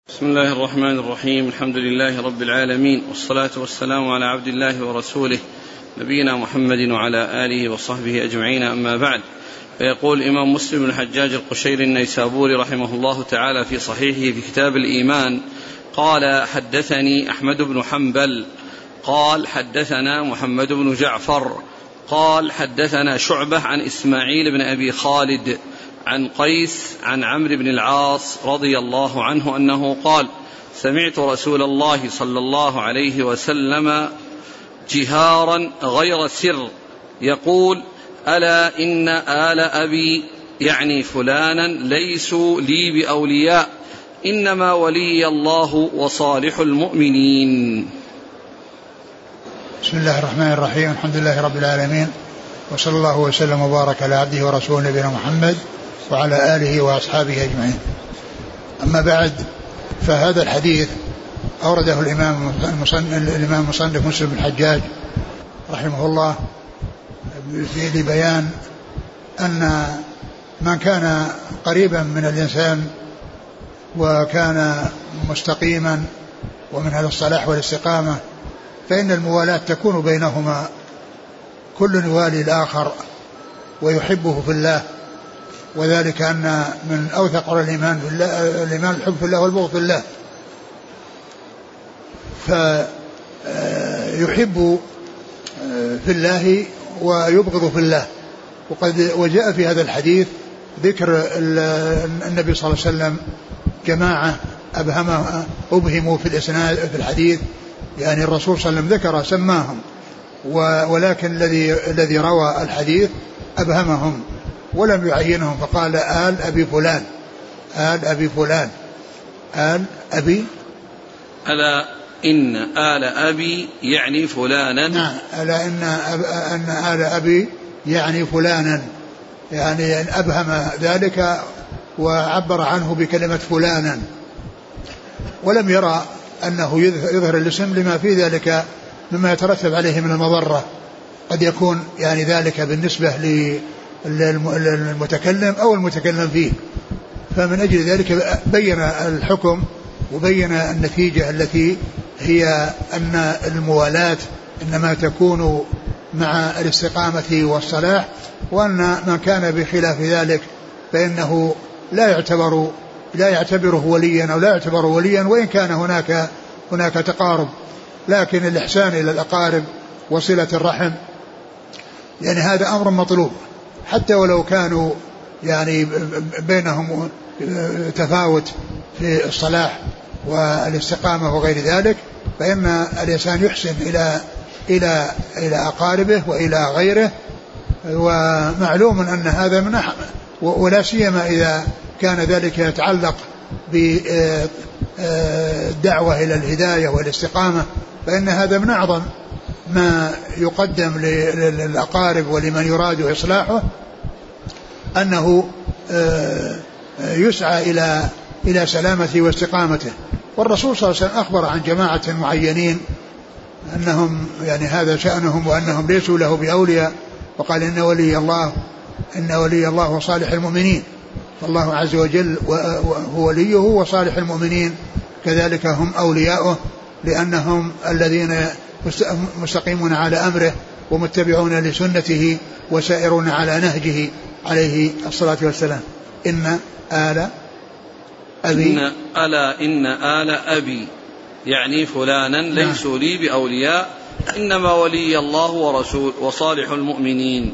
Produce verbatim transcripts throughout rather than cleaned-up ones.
بسم الله الرحمن الرحيم. الحمد لله رب العالمين، والصلاة والسلام على عبد الله ورسوله نبينا محمد وعلى آله وصحبه أجمعين، أما بعد. فيقول الإمام مسلم بن الحجاج القشيري النيسابوري رحمه الله تعالى في صحيحه في كتاب الإيمان قال: حدثني أحمد بن حنبل قال حدثنا محمد بن جعفر قال حدثنا شعبة عن إسماعيل بن أبي خالد عن قيس عن عمرو بن العاص رضي الله عنه أنه قال: سمعت رسول الله صلى الله عليه وسلم جهارا غير سر يقول: ألا إن آل أبي يعني فلانا ليسوا لي بأولياء، إنما ولي الله وصالح المؤمنين. بسم الله الرحمن الرحيم. الحمد لله رب العالمين، وصلى الله وسلم وبارك على عبده ورسوله نبينا محمد وعلى آله وأصحابه أجمعين. أما بعد، فهذا الحديث أورده الإمام الإمام المصنف مسلم بن الحجاج رحمه الله في بيان أن من كان قريبا من الإنسان وكان مستقيما ومن أهل الصلاح والاستقامة فإن الموالاة تكون بينهما، كل يوالي الآخر ويحبه في الله، وذلك أن من أوثق الإيمان بالله الإيمان الحب في الله والبغض في الله، فيحب في الله ويبغض في الله. وقد وجاء في هذا الحديث ذكر النبي صلى الله عليه وسلم جماعة أبهم أبهموا في الإسناد في الحديث، يعني الرسول صلى الله عليه وسلم ذكر سماهم، ولكن الذي الذي روى الحديث أبهمهم ولم يعينهم، فقال آل أبي فلان، آل أبي فلان، آل أبي ألا إن آل أبي يعني فلانا. نعم، ألا إن أب أن آل أبي يعني فلانا، يعني أبهم ذلك وعبر عنه بكلمة فلانا، ولم يرى أنه يظهر الاسم لما في ذلك مما يترتب عليه من المضرة، قد يكون يعني ذلك بالنسبة للمتكلم أو المتكلم فيه، فمن أجل ذلك بين الحكم وبين النتيجة التي هي أن الموالاة إنما تكون مع الاستقامة والصلاح، وأن من كان بخلاف ذلك فإنه لا يعتبر لا يعتبره وليا أو لا يعتبر وليا، وإن كان هناك هناك تقارب، لكن الإحسان إلى الأقارب وصلة الرحم يعني هذا أمر مطلوب، حتى ولو كانوا يعني بينهم تفاوت في الصلاح والاستقامة وغير ذلك، فإن الإنسان يحسن إلى إلى إلى أقاربه وإلى غيره، ومعلوم أن هذا من أحد، ولا سيما إذا كان ذلك يتعلق بالدعوة إلى الهداية والاستقامة، فإن هذا من أعظم ما يقدم للأقارب ولمن يراد إصلاحه، أنه يسعى إلى إلى سلامته واستقامته. والرسول صلى الله عليه وسلم أخبر عن جماعة معينين أنهم يعني هذا شأنهم وأنهم ليسوا له بأولياء، وقال: إن ولي الله إن ولي الله وصالح المؤمنين، فالله عز وجل هو وليه وصالح المؤمنين كذلك هم أولياؤه، لأنهم الذين مستقيمون على أمره ومتبعون لسنته وسائرون على نهجه عليه الصلاة والسلام. إن آل أبي إن ألا إن آل أبي يعني فلانا ليسوا لي بأولياء، إنما ولي الله ورسول وصالح المؤمنين.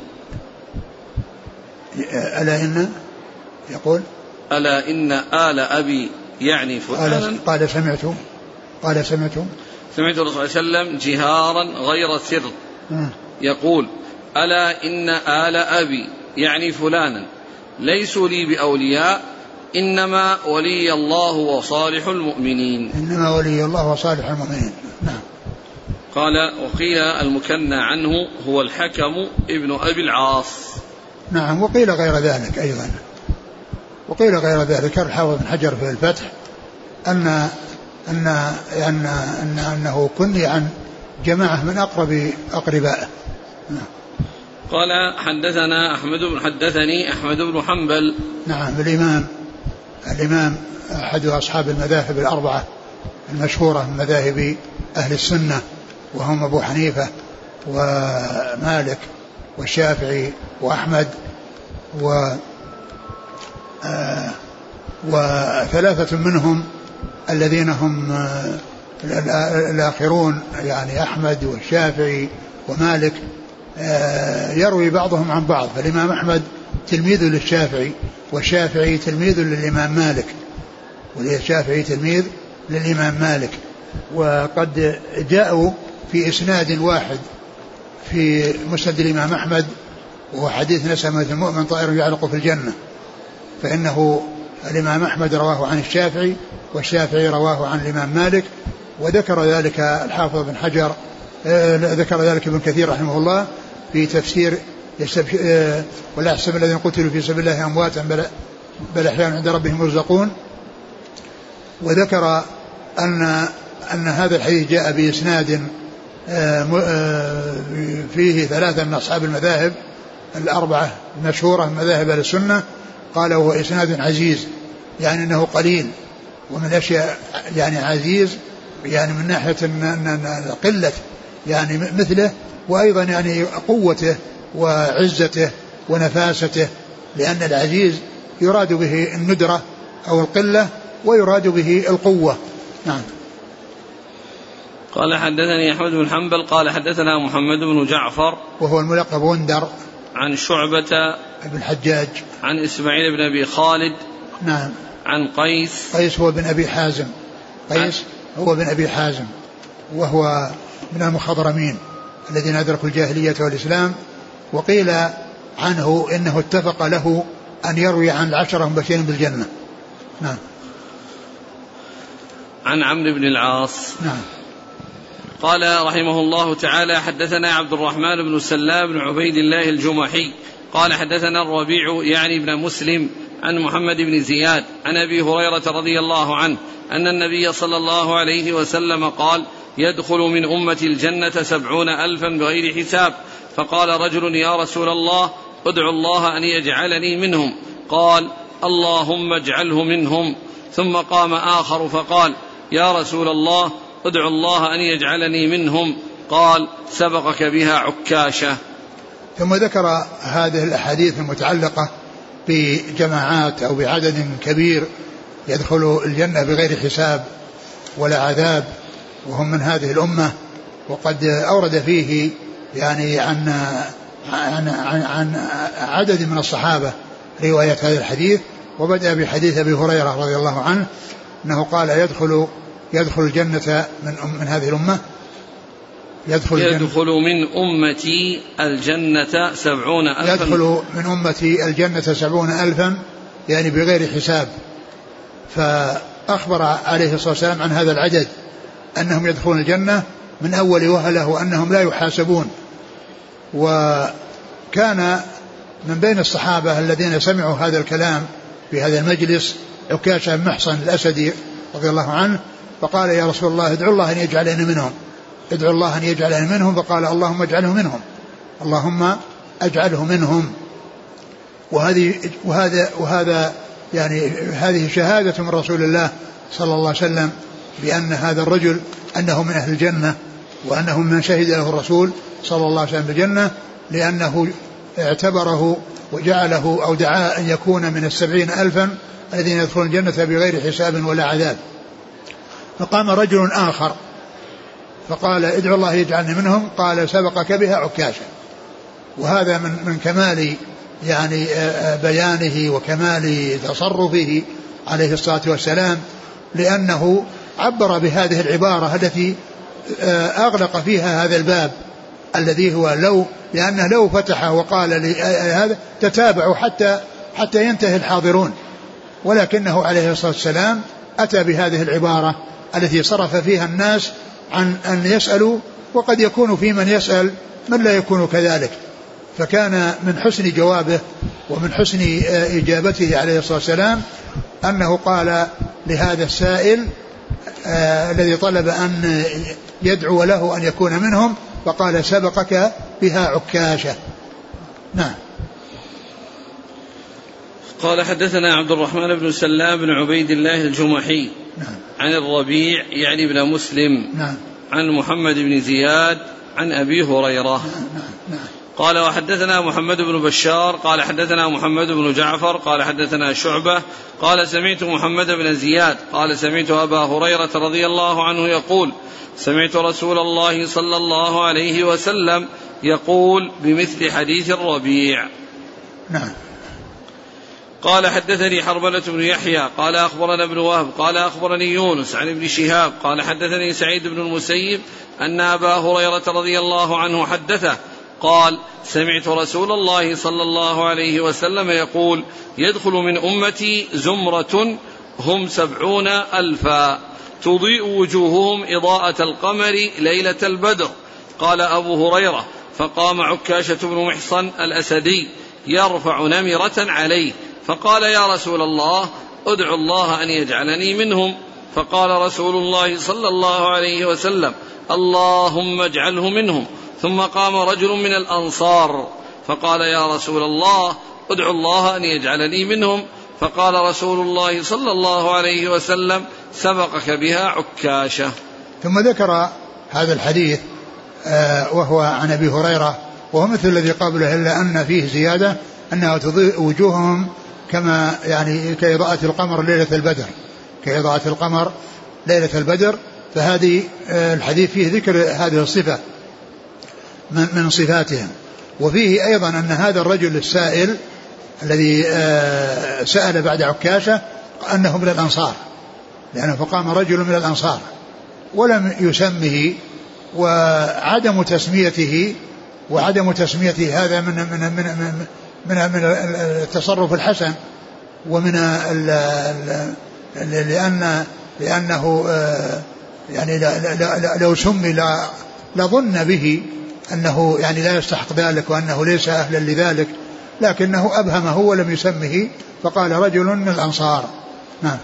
ألا إن يقول ألا إن آل أبي يعني فلانا قال سمعت قال سمعت سمعت الرسول صلى الله عليه وسلم جهارا غير سر يقول: ألا إن آل أبي يعني فلانا ليسوا لي بأولياء، إنما ولي الله وصالح المؤمنين. إنما ولي الله وصالح المؤمنين. نعم. قال: وقيل المكنى عنه هو الحكم ابن أبي العاص. نعم، وقيل غير ذلك أيضا، وقيل غير ذلك. الحافظ بن حجر في الفتح أن أن أن أن أنه كني عن جماعة من أقرب أقربائه. نعم. قال: حدثنا أحمد بن حدثني أحمد بن حنبل. نعم، الإمام الإمام أحد أصحاب المذاهب الأربعة المشهورة من مذاهب أهل السنة، وهم أبو حنيفة ومالك والشافعي وأحمد و آه وثلاثة منهم الذين هم آه الآخرون يعني أحمد والشافعي ومالك آه يروي بعضهم عن بعض. فالإمام أحمد تلميذ للشافعي، والشافعي تلميذ للإمام مالك، والشافعي تلميذ للإمام مالك. وقد جاءوا في إسناد واحد في مسند الإمام أحمد، وهو حديث نسمة المؤمن طائر يعلق في الجنة، فإنه الإمام أحمد رواه عن الشافعي، والشافعي رواه عن الإمام مالك. وذكر ذلك الحافظ بن حجر آه ذكر ذلك ابن كثير رحمه الله في تفسير آه ولا يحسب الذين قتلوا في سبيل الله أمواتا بل, بل أحياء عند ربهم يرزقون. وذكر أن أن هذا الحديث جاء بإسناد آه آه فيه ثلاثة من أصحاب المذاهب الأربعة المشهورة من مذاهب أهل السنة، قال هو إسناد عزيز، يعني أنه قليل، ومن الأشياء يعني عزيز يعني من ناحية قلة يعني مثله، وأيضا يعني قوته وعزته ونفاسته، لأن العزيز يراد به الندرة أو القلة ويراد به القوة. نعم. قال حدثني أحمد بن حنبل قال حدثنا محمد بن جعفر وهو الملقب وندر عن شعبة بن الحجاج عن إسماعيل بن أبي خالد نعم عن قيس قيس هو بن أبي حازم قيس هو بن أبي حازم وهو من المخضرمين الذين أدركوا الجاهلية والإسلام. وقيل عنه إنه اتفق له أن يروي عن العشرة مبشرين بالجنة. نعم. عن عمرو بن العاص. نعم. قال رحمه الله تعالى حدثنا عبد الرحمن بن سلام بن عبيد الله الجمحي قال حدثنا الربيع يعني بن مسلم عن محمد بن زياد عن أبي هريرة رضي الله عنه أن النبي صلى الله عليه وسلم قال يدخل من أمة الجنة سبعون ألفا بغير حساب. فقال رجل يا رسول الله ادعو الله أن يجعلني منهم. قال اللهم اجعله منهم. ثم قام آخر فقال يا رسول الله ادعو الله أن يجعلني منهم. قال سبقك بها عكاشة. ثم ذكر هذه الأحاديث المتعلقة بجماعات أو بعدد كبير يدخل الجنة بغير حساب ولا عذاب، وهم من هذه الأمة. وقد أورد فيه يعني عن, عن, عن, عن عدد من الصحابة رواية هذا الحديث، وبدأ بحديث أبي هريرة رضي الله عنه أنه قال يدخل يدخل الجنة من, من هذه الأمة يدخل, يدخل من أمتي الجنة سبعون ألفا يدخل من أمتي الجنة سبعون ألفا يعني بغير حساب. فأخبر عليه الصلاة والسلام عن هذا العدد أنهم يدخلون الجنة من أول وهلة وأنهم لا يحاسبون. وكان من بين الصحابة الذين سمعوا هذا الكلام في هذا المجلس عكاشة بن محصن الأسدي رضي الله عنه، فقال يا رسول الله ادعو الله أن يجعلني منهم ادعو الله أن يجعلني منهم. فقال اللهم اجعله منهم اللهم اجعله منهم. وهذه وهذا وهذا يعني هذه شهادة من رسول الله صلى الله عليه وسلم بأن هذا الرجل أنه من أهل الجنة، وأنه من شهد له الرسول صلى الله عليه وسلم بالجنة، لأنه اعتبره وجعله أو دعا أن يكون من السبعين ألفا الذين يدخلون الجنة بغير حساب ولا عذاب. فقام رجل آخر فقال ادعو الله يجعلني منهم. قال سبقك بها عكاشة. وهذا من من كمال يعني بيانه وكمال تصرفه عليه الصلاة والسلام، لأنه عبر بهذه العبارة التي أغلق فيها هذا الباب الذي هو لو، لأنه لو فتح وقال هذا تتابعوا حتى حتى ينتهي الحاضرون، ولكنه عليه الصلاة والسلام أتى بهذه العبارة التي صرف فيها الناس عن أن يسألوا، وقد يكون في من يسأل من لا يكون كذلك. فكان من حسن جوابه ومن حسن إجابته عليه الصلاة والسلام أنه قال لهذا السائل آه الذي طلب أن يدعو له أن يكون منهم، فقال سبقك بها عكاشة. نعم. قال حدثنا عبد الرحمن بن سلام بن عبيد الله الجمحي نعم. عن الربيع يعني بن مسلم نعم. عن محمد بن زياد عن أبي هريرة. نعم. نعم. نعم. قال وحدثنا محمد بن بشار قال حدثنا محمد بن جعفر قال حدثنا شعبة قال سمعت محمد بن زياد قال سمعت أبا هريرة رضي الله عنه يقول سمعت رسول الله صلى الله عليه وسلم يقول بمثل حديث الربيع. نعم. قال حدثني حرملة بن يحيى قال أخبرنا ابن وهب قال أخبرني يونس عن ابن شهاب قال حدثني سعيد بن المسيب أن أبا هريرة رضي الله عنه حدثه قال سمعت رسول الله صلى الله عليه وسلم يقول يدخل من أمتي زمرة هم سبعون ألفا تضيء وجوههم إضاءة القمر ليلة البدر. قال أبو هريرة فقام عكاشة بن محصن الأسدي يرفع نمرة عليه فقال يا رسول الله ادعو الله أن يجعلني منهم. فقال رسول الله صلى الله عليه وسلم اللهم اجعله منهم. ثم قام رجل من الأنصار فقال يا رسول الله ادعو الله أن يجعلني منهم. فقال رسول الله صلى الله عليه وسلم سبقك بها عكاشة. ثم ذكر هذا الحديث وهو عن أبي هريرة وهو مثل الذي قبله إلا أن فيه زيادة أنها تضيء وجوههم كما يعني كإضاءة القمر ليلة البدر كإضاءة القمر ليلة البدر. فهذه الحديث فيه ذكر هذه الصفة من صفاتهم. وفيه أيضا أن هذا الرجل السائل الذي سأل بعد عكاشة أنه من الأنصار لأنه فقام رجل من الأنصار ولم يسمه وعدم تسميته وعدم تسميته هذا من من من من, من, من التصرف الحسن ومن لأن لأنه يعني لو سمي لظن به أنه يعني لا يستحق ذلك وأنه ليس أهلا لذلك لكنه أبهمه ولم يسمه فقال رجل من الأنصار. نعم.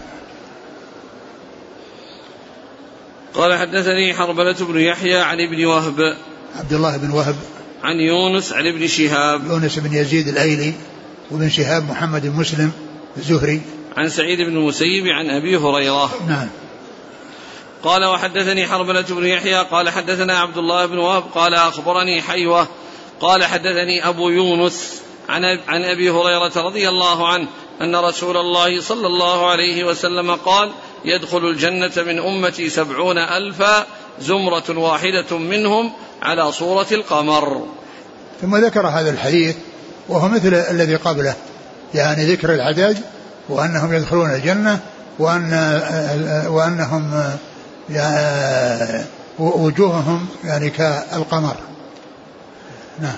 قال حدثني حرملة بن يحيى عن ابن وهب عبد الله بن وهب عن يونس عن ابن شهاب يونس بن يزيد الأيلي وابن شهاب محمد بن مسلم الزهري عن سعيد بن المسيب عن أبي هريرة. نعم. قال وحدثني حرملة بن يحيى قال حدثنا عبد الله بن وهب قال أخبرني حيوة قال حدثني أبو يونس عن عن أبي هريرة رضي الله عنه أن رسول الله صلى الله عليه وسلم قال يدخل الجنة من أمتي سبعون ألفا زمرة واحدة منهم على صورة القمر. ثم ذكر هذا الحديث وهو مثل الذي قبله يعني ذكر العدد وأنهم يدخلون الجنة وأن وأنهم يعني وجوههم يعني كالقمر. نعم.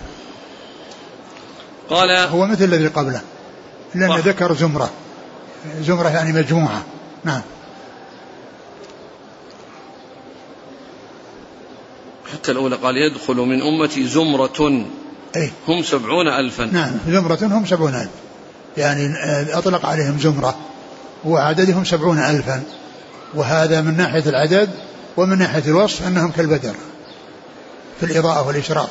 قال هو مثل الذي قبله لأنه ذكر زمرة زمرة يعني مجموعة. نعم. حتى الأولى قال يدخل من أمتي زمرة أي؟ هم سبعون ألفا. نعم زمرة هم سبعون ألف يعني أطلق عليهم زمرة وعددهم سبعون ألفا وهذا من ناحية العدد ومن ناحية الوصف أنهم كالبدر في الإضاءة والإشراق.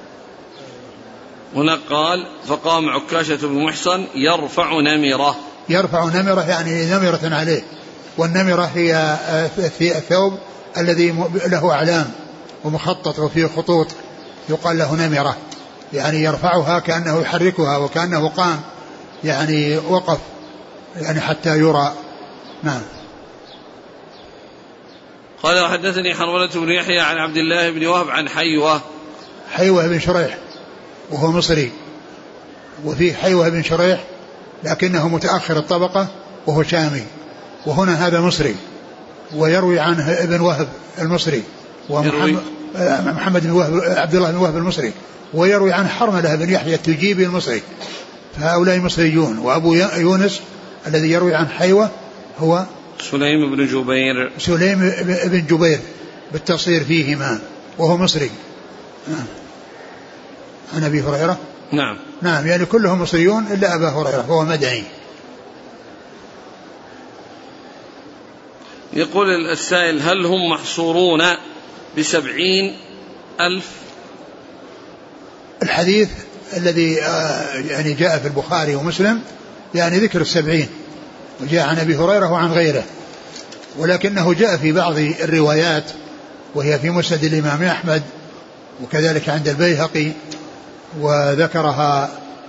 هنا قال فقام عكاشة بن محصن يرفع نمرة يرفع نمرة يعني نمرة عليه والنمرة هي في الثوب الذي له أعلام ومخطط وفيه خطوط يقال له نمرة يعني يرفعها كأنه يحركها وكأنه قام يعني وقف يعني حتى يرى. نعم. قال وحدثني حرملة بن يحيى عن عبد الله بن وهب عن حيوة حيوة بن شريح وهو مصري وفيه حيوة بن شريح لكنه متأخر الطبقة وهو شامي وهنا هذا مصري ويروي عنه ابن وهب المصري ومحمد محمد بن وهب عبد الله بن وهب المصري ويروي عن حرملة بن يحيى التجيبي المصري فهؤلاء مصريون. وأبو يونس الذي يروي عن حيوة هو سليم بن جبير سليم بن جبير بالتصير فيهما وهو مصري. نعم. عن أبي هريرة. نعم. نعم يعني كلهم مصريون إلا أبا هريرة هو مدعي. يقول السائل هل هم محصورون بسبعين ألف؟ الحديث الذي يعني جاء في البخاري ومسلم يعني ذكر السبعين، وجاء عن أبي هريرة وعن غيره، ولكنه جاء في بعض الروايات وهي في مسند الإمام أحمد وكذلك عند البيهقي، وذكرها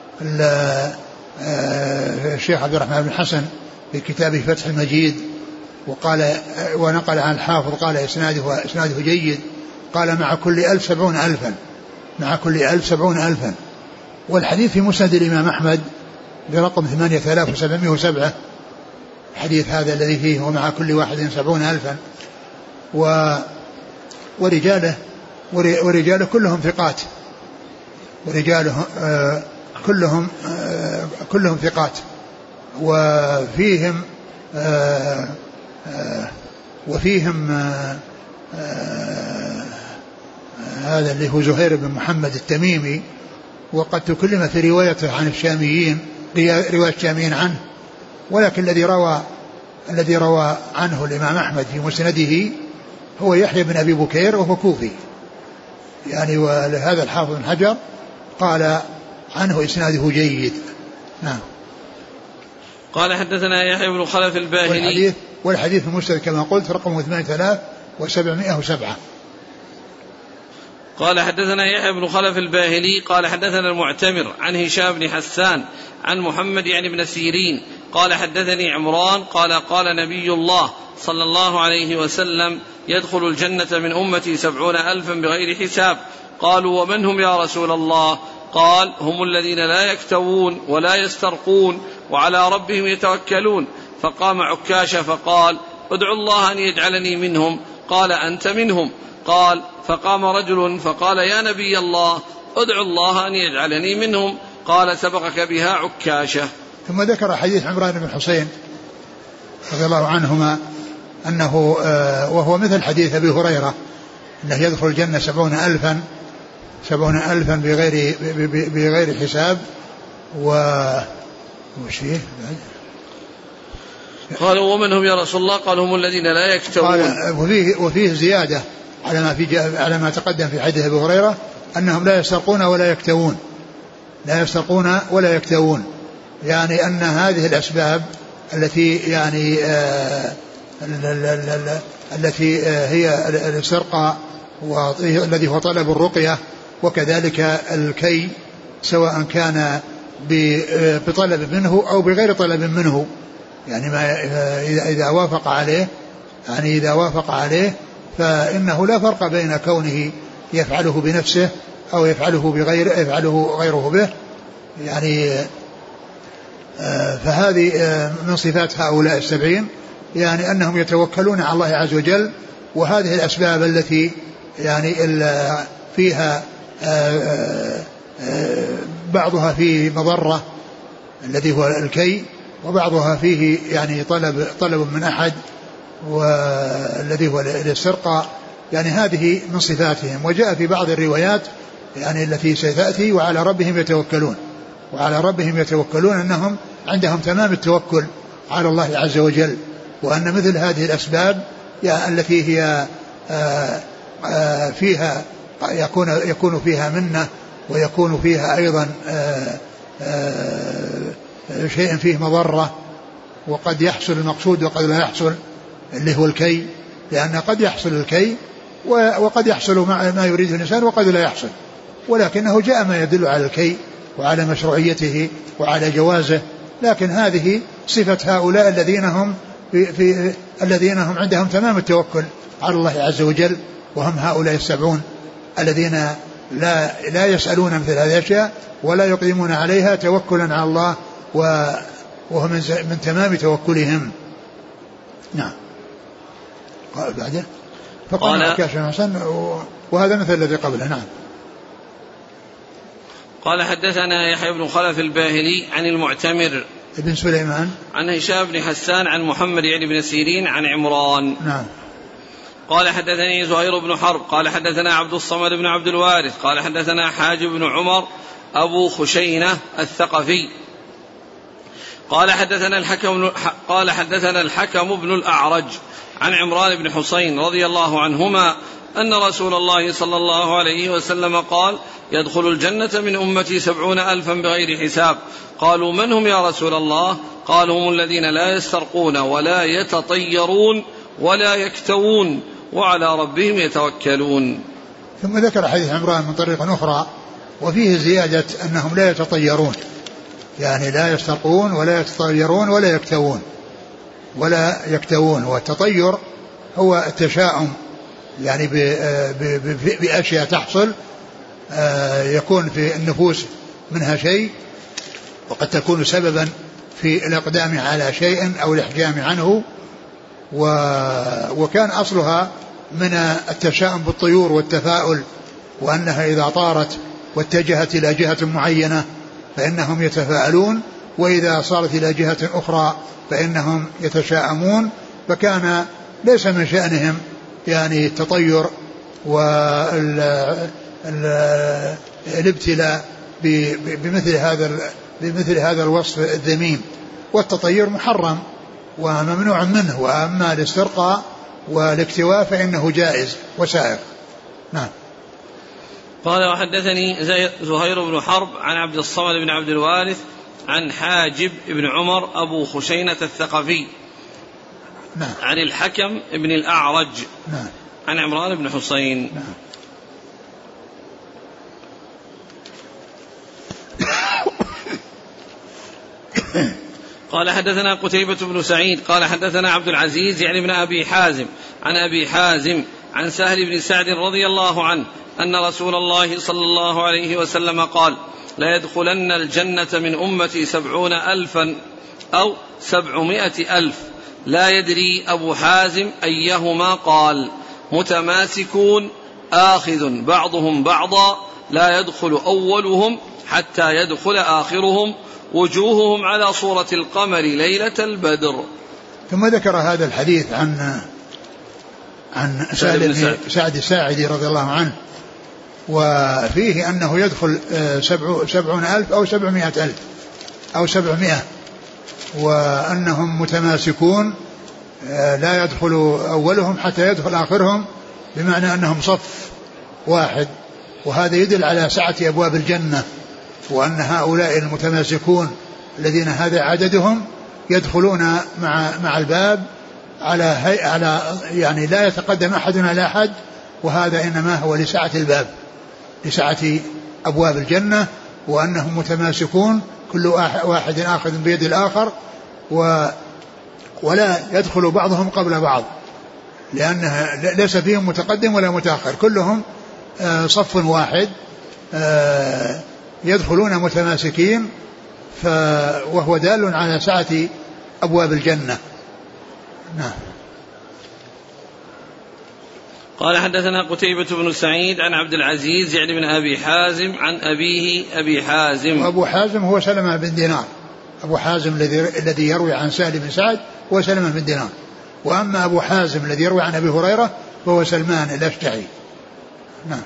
الشيخ عبد الرحمن بن حسن في كتابه فتح المجيد، وقال ونقل عن الحافظ قال إسناده, إسناده جيد، قال مع كل ألف سبعون ألفا، مع كل ألف سبعون ألفا. والحديث في مسند الإمام أحمد برقم ثمانية آلاف وسبعمائة وسبعة، الحديث هذا الذي فيه ومع كل واحد سبعون ألفا، و ورجاله ورجاله كلهم ثقات، ورجاله آه كلهم آه كلهم ثقات، وفيهم آه آه وفيهم آه آه هذا اللي هو زهير بن محمد التميمي، وقد تكلم في روايته عن الشاميين، رواية الشاميين عنه، ولكن الذي روى الذي روى عنه الإمام أحمد في مسنده هو يحيى بن أبي بكير وهو كوفي يعني، ولهذا الحافظ بن حجر قال عنه إسناده جيد. نعم. قال حدثنا يحيى بن خلف الباهلي، والحديث, والحديث المسند كما قلت رقمه ثمانية آلاف وسبعمائة وسبعة. قال حدثنا يحيى بن خلف الباهلي قال حدثنا المعتمر عن هشام بن حسان عن محمد يعني بن سيرين قال حدثني عمران قال قال نبي الله صلى الله عليه وسلم يدخل الجنة من أمتي سبعون ألفا بغير حساب. قالوا ومن هم يا رسول الله؟ قال هم الذين لا يكتوون ولا يسترقون وعلى ربهم يتوكلون. فقام عكاشة فقال ادعوا الله أن يجعلني منهم. قال أنت منهم. قال فقام رجل فقال يا نبي الله ادعوا الله أن يجعلني منهم. قال سبقك بها عكاشة. ثم ذكر حديث عمران بن حسين رضي الله عنهما أنه وهو مثل حديث أبي هريرة أنه يدخل الجنة سبعون ألفا سبعون ألفا بغير, بغير حساب. وشيه قالوا ومن هم يا رسول الله؟ قال هم الذين لا يكتوون. قال وفيه, وفيه زيادة على ما, في على ما تقدم في حديث أبي هريرة أنهم لا يسرقون ولا يكتوون، لا يسرقون ولا يكتوون، يعني أن هذه الأسباب التي يعني آه التي آه هي السرقة والذي هو طلب الرقية وكذلك الكي سواء كان بطلب منه أو بغير طلب منه، يعني ما إذا, إذا وافق عليه يعني إذا وافق عليه فإنه لا فرق بين كونه يفعله بنفسه أو يفعله بغير يفعله غيره به، يعني فهذه من صفات هؤلاء السبعين، يعني أنهم يتوكلون على الله عز وجل. وهذه الأسباب التي يعني فيها بعضها فيه مضرة الذي هو الكي، وبعضها فيه يعني طلب طلب من أحد والذي هو السرقة، يعني هذه من صفاتهم. وجاء في بعض الروايات يعني التي ستأتي وعلى ربهم يتوكلون، وعلى ربهم يتوكلون أنهم عندهم تمام التوكل على الله عز وجل، وأن مثل هذه الأسباب يعني التي هي آآ آآ فيها يكون, يكون فيها منة ويكون فيها أيضا آآ آآ شيء فيه مضرة، وقد يحصل المقصود وقد لا يحصل اللي هو الكي، لأن قد يحصل الكي وقد يحصل ما يريده الإنسان وقد لا يحصل، ولكنه جاء ما يدل على الكي وعلى مشروعيته وعلى جوازه. لكن هذه صفة هؤلاء الذين هم في, في الذين هم عندهم تمام التوكل على الله عز وجل، وهم هؤلاء السبعون الذين لا لا يسألون مثل هذه الأشياء ولا يقدمون عليها توكلا على الله، وهو من, من تمام توكلهم. نعم. قال بعده فقال عكاشة حسن، وهذا مثل الذي قبله. نعم. قال حدثنا يحيى بن خلف الباهلي عن المعتمر ابن سليمان عن هشام بن حسان عن محمد يعني بن سيرين عن عمران. نعم. قال حدثني زهير بن حرب قال حدثنا عبد الصمد بن عبد الوارث قال حدثنا حاج بن عمر أبو خشينة الثقفي قال حدثنا الحكم قال حدثنا الحكم بن الأعرج عن عمران بن حسين رضي الله عنهما أن رسول الله صلى الله عليه وسلم قال يدخل الجنة من أمتي سبعون ألفا بغير حساب. قالوا من هم يا رسول الله؟ قال هم الذين لا يسترقون ولا يتطيرون ولا يكتوون وعلى ربهم يتوكلون. ثم ذكر حديث عمران من طريق أخرى وفيه زيادة أنهم لا يتطيرون، يعني لا يسترقون ولا يتطيرون ولا يكتوون ولا يكتوون. والتطير هو التشاؤم يعني بأشياء تحصل يكون في النفوس منها شيء، وقد تكون سببا في الإقدام على شيء أو الإحجام عنه. وكان أصلها من التشاؤم بالطيور والتفاؤل، وأنها إذا طارت واتجهت إلى جهة معينة فإنهم يتفاءلون، وإذا صارت إلى جهة أخرى فإنهم يتشاءمون. فكان ليس من شأنهم يعني التطير والابتلاء بمثل هذا بمثل هذا الوصف الذميم. والتطير محرم وممنوع منه، وأما الاسترقاء والاكتواء فإنه جائز وسائغ. نعم. قال وحدثني زهير بن حرب عن عبد الصمد بن عبد الوارث عن حاجب بن عمر أبو خشينة الثقفي نعم. عن الحكم بن الأعرج نعم. عن عمران بن حسين نعم. قال حدثنا قتيبة بن سعيد قال حدثنا عبد العزيز يعني بن أبي حازم عن أبي حازم عن سهل بن سعد رضي الله عنه أن رسول الله صلى الله عليه وسلم قال لا يدخلن الجنة من أمتي سبعون ألفا أو سبعمائة ألف لا يدري أبو حازم أيهما قال متماسكون آخذ بعضهم بعضا لا يدخل أولهم حتى يدخل آخرهم وجوههم على صورة القمر ليلة البدر. ثم ذكر هذا الحديث عن عن سعد الساعدي رضي الله عنه، وفيه أنه يدخل سبع سبعون ألف أو سبعمائة ألف أو سبعمائة، وأنهم متماسكون لا يدخل أولهم حتى يدخل آخرهم، بمعنى أنهم صف واحد. وهذا يدل على سعة أبواب الجنة، وأن هؤلاء المتماسكون الذين هذا عددهم يدخلون مع مع الباب على هي على يعني لا يتقدم أحد على أحد، وهذا إنما هو لسعة الباب، لسعة أبواب الجنة، وأنهم متماسكون كل واحد آخذ بيد الآخر، و ولا يدخل بعضهم قبل بعض، لأنها ليس فيهم متقدم ولا متأخر، كلهم صف واحد يدخلون متماسكين، وهو دال على سعة أبواب الجنة. نعم. قال حدثنا قتيبة بن سعيد عن عبد العزيز يعني بن أبي حازم عن أبيه أبي حازم. وأبو حازم هو سلمة بن دينار، أبو حازم الذي يروي عن سهل بن سعد هو سلمة بن دينار، وأما أبو حازم الذي يروي عن أبي هريرة فهو سلمان الأشجعي. نعم.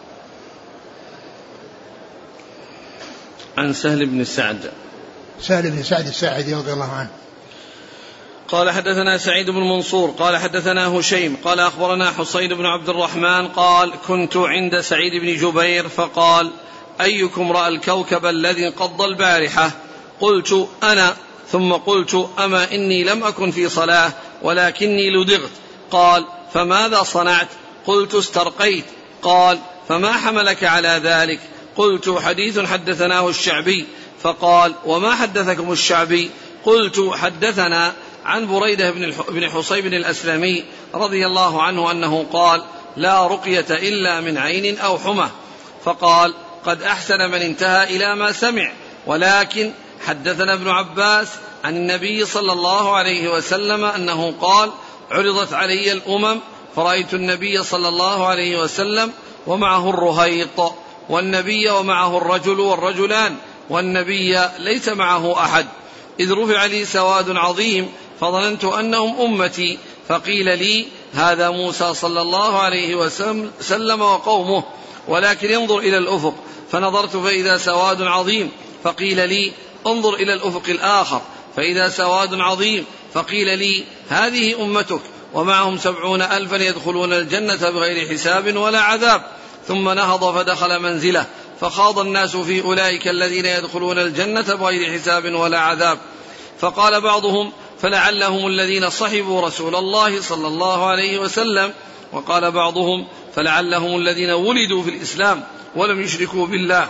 عن سهل بن سعد سهل بن سعد الساعدي رضي الله عنه. قال حدثنا سعيد بن منصور قال حدثنا هشيم قال أخبرنا حصين بن عبد الرحمن قال كنت عند سعيد بن جبير فقال أيكم رأى الكوكب الذي انقض البارحة؟ قلت أنا، ثم قلت أما إني لم أكن في صلاة ولكني لدغت. قال فماذا صنعت؟ قلت استرقيت. قال فما حملك على ذلك؟ قلت حديث حدثناه الشعبي. فقال وما حدثكم الشعبي؟ قلت حدثنا عن بريدة بن حصيب الأسلمي رضي الله عنه أنه قال لا رقية إلا من عين أو حمى. فقال قد أحسن من انتهى إلى ما سمع، ولكن حدثنا ابن عباس عن النبي صلى الله عليه وسلم أنه قال عرضت علي الأمم فرأيت النبي صلى الله عليه وسلم ومعه الرهيط، والنبي ومعه الرجل والرجلان، والنبي ليس معه أحد، إذ رفع لي سواد عظيم فظننت أنهم أمتي، فقيل لي هذا موسى صلى الله عليه وسلم وقومه، ولكن انظر إلى الأفق، فنظرت فإذا سواد عظيم، فقيل لي انظر إلى الأفق الآخر فإذا سواد عظيم، فقيل لي هذه أمتك، ومعهم سبعون ألفا يدخلون الجنة بغير حساب ولا عذاب. ثم نهض فدخل منزله، فخاض الناس في أولئك الذين يدخلون الجنة بغير حساب ولا عذاب. فقال بعضهم: فلعلهم الذين صحبوا رسول الله صلى الله عليه وسلم. وقال بعضهم: فلعلهم الذين ولدوا في الإسلام ولم يشركوا بالله.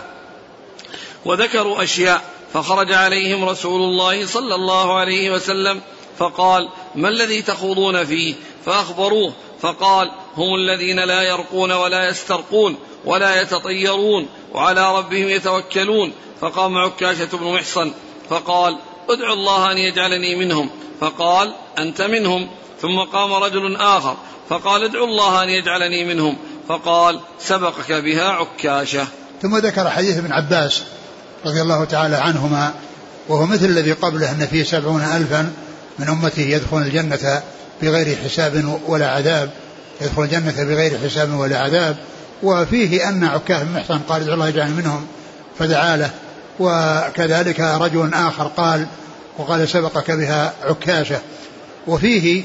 وذكروا أشياء، فخرج عليهم رسول الله صلى الله عليه وسلم فقال: ما الذي تخوضون فيه؟ فأخبروه، فقال: هم الذين لا يرقون ولا يسترقون ولا يتطيرون وعلى ربهم يتوكلون. فقام عكاشة بن محصن فقال: ادعو الله أن يجعلني منهم. فقال: أنت منهم. ثم قام رجل آخر فقال: ادعو الله أن يجعلني منهم. فقال: سبقك بها عكاشة. ثم ذكر حديث ابن عباس رضي الله تعالى عنهما، وهو مثل الذي قبله، أن فيه سبعون ألفا من أمته يدخل الجنة بغير حساب ولا عذاب، يدخل الجنة بغير حساب ولا عذاب. وفيه أن عكاشة بن محصن قال: ادعو الله يجعلني منهم، فدعا له. وكذلك رجل آخر قال وقال: سبقك بها عكاشة. وفيه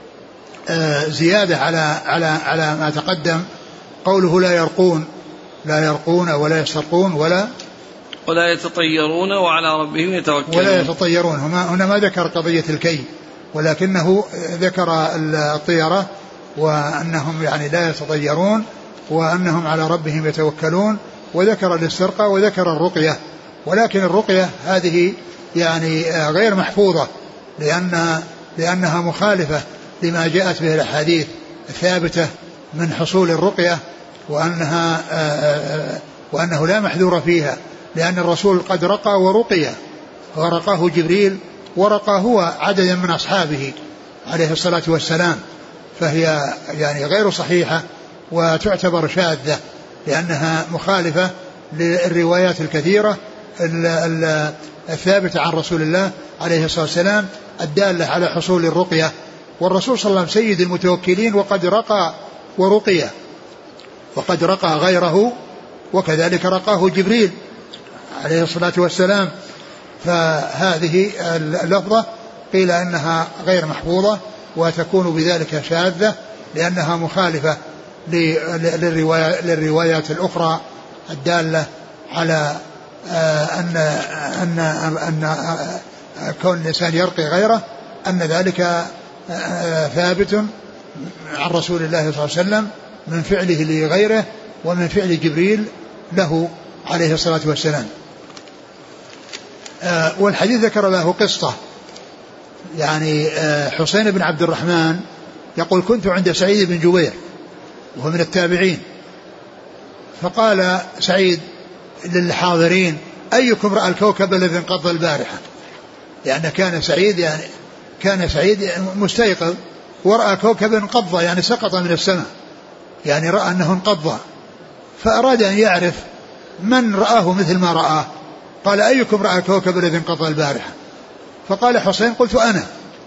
آه زيادة على على على ما تقدم، قوله: لا يرقون لا يرقون ولا يسترقون ولا ولا يتطيرون وعلى ربهم يتوكلون. ولا يتطيرون، هنا ما ذكر قضية الكي، ولكنه ذكر الطيرة، وأنهم يعني لا يتطيرون وأنهم على ربهم يتوكلون، وذكر الاسترقاء وذكر الرقية. ولكن الرقية هذه يعني غير محفوظة، لأن لأنها مخالفة لما جاءت به الأحاديث الثابتة من حصول الرقية، وأنها وأنه لا محذور فيها، لأن الرسول قد رقى ورقي، ورقاه جبريل ورقى هو عددا من أصحابه عليه الصلاة والسلام. فهي يعني غير صحيحة وتعتبر شاذة، لأنها مخالفة للروايات الكثيرة الثابتة عن رسول الله عليه الصلاة والسلام الدالة على حصول الرقية. والرسول صلى الله عليه وسلم سيد المتوكلين، وقد رقى ورقي، وقد رقى غيره، وكذلك رقاه جبريل عليه الصلاة والسلام. فهذه اللفظة قيل أنها غير محفوظة، وتكون بذلك شاذة، لأنها مخالفة للروايات الأخرى الدالة على أن أن أن كون الإنسان يرقي غيره، أن ذلك ثابت عن رسول الله صلى الله عليه وسلم من فعله لغيره ومن فعل جبريل له عليه الصلاة والسلام. والحديث ذكر له قصة، يعني حسين بن عبد الرحمن يقول: كنت عند سعيد بن جبير وهو من التابعين، فقال سعيد للحاضرين: أيكم رأى الكوكب الذي انقض البارحة؟ يعني كان سعيد يعني كان سعيد مستيقظ ورأى كوكبا انقض، يعني سقط من السماء، يعني رأى أنه انقض، فأراد أن يعرف من رآه مثل ما رآه. قال: أيكم رأى الكوكب الذي انقض البارحة؟ فقال حسين: قلت أنا.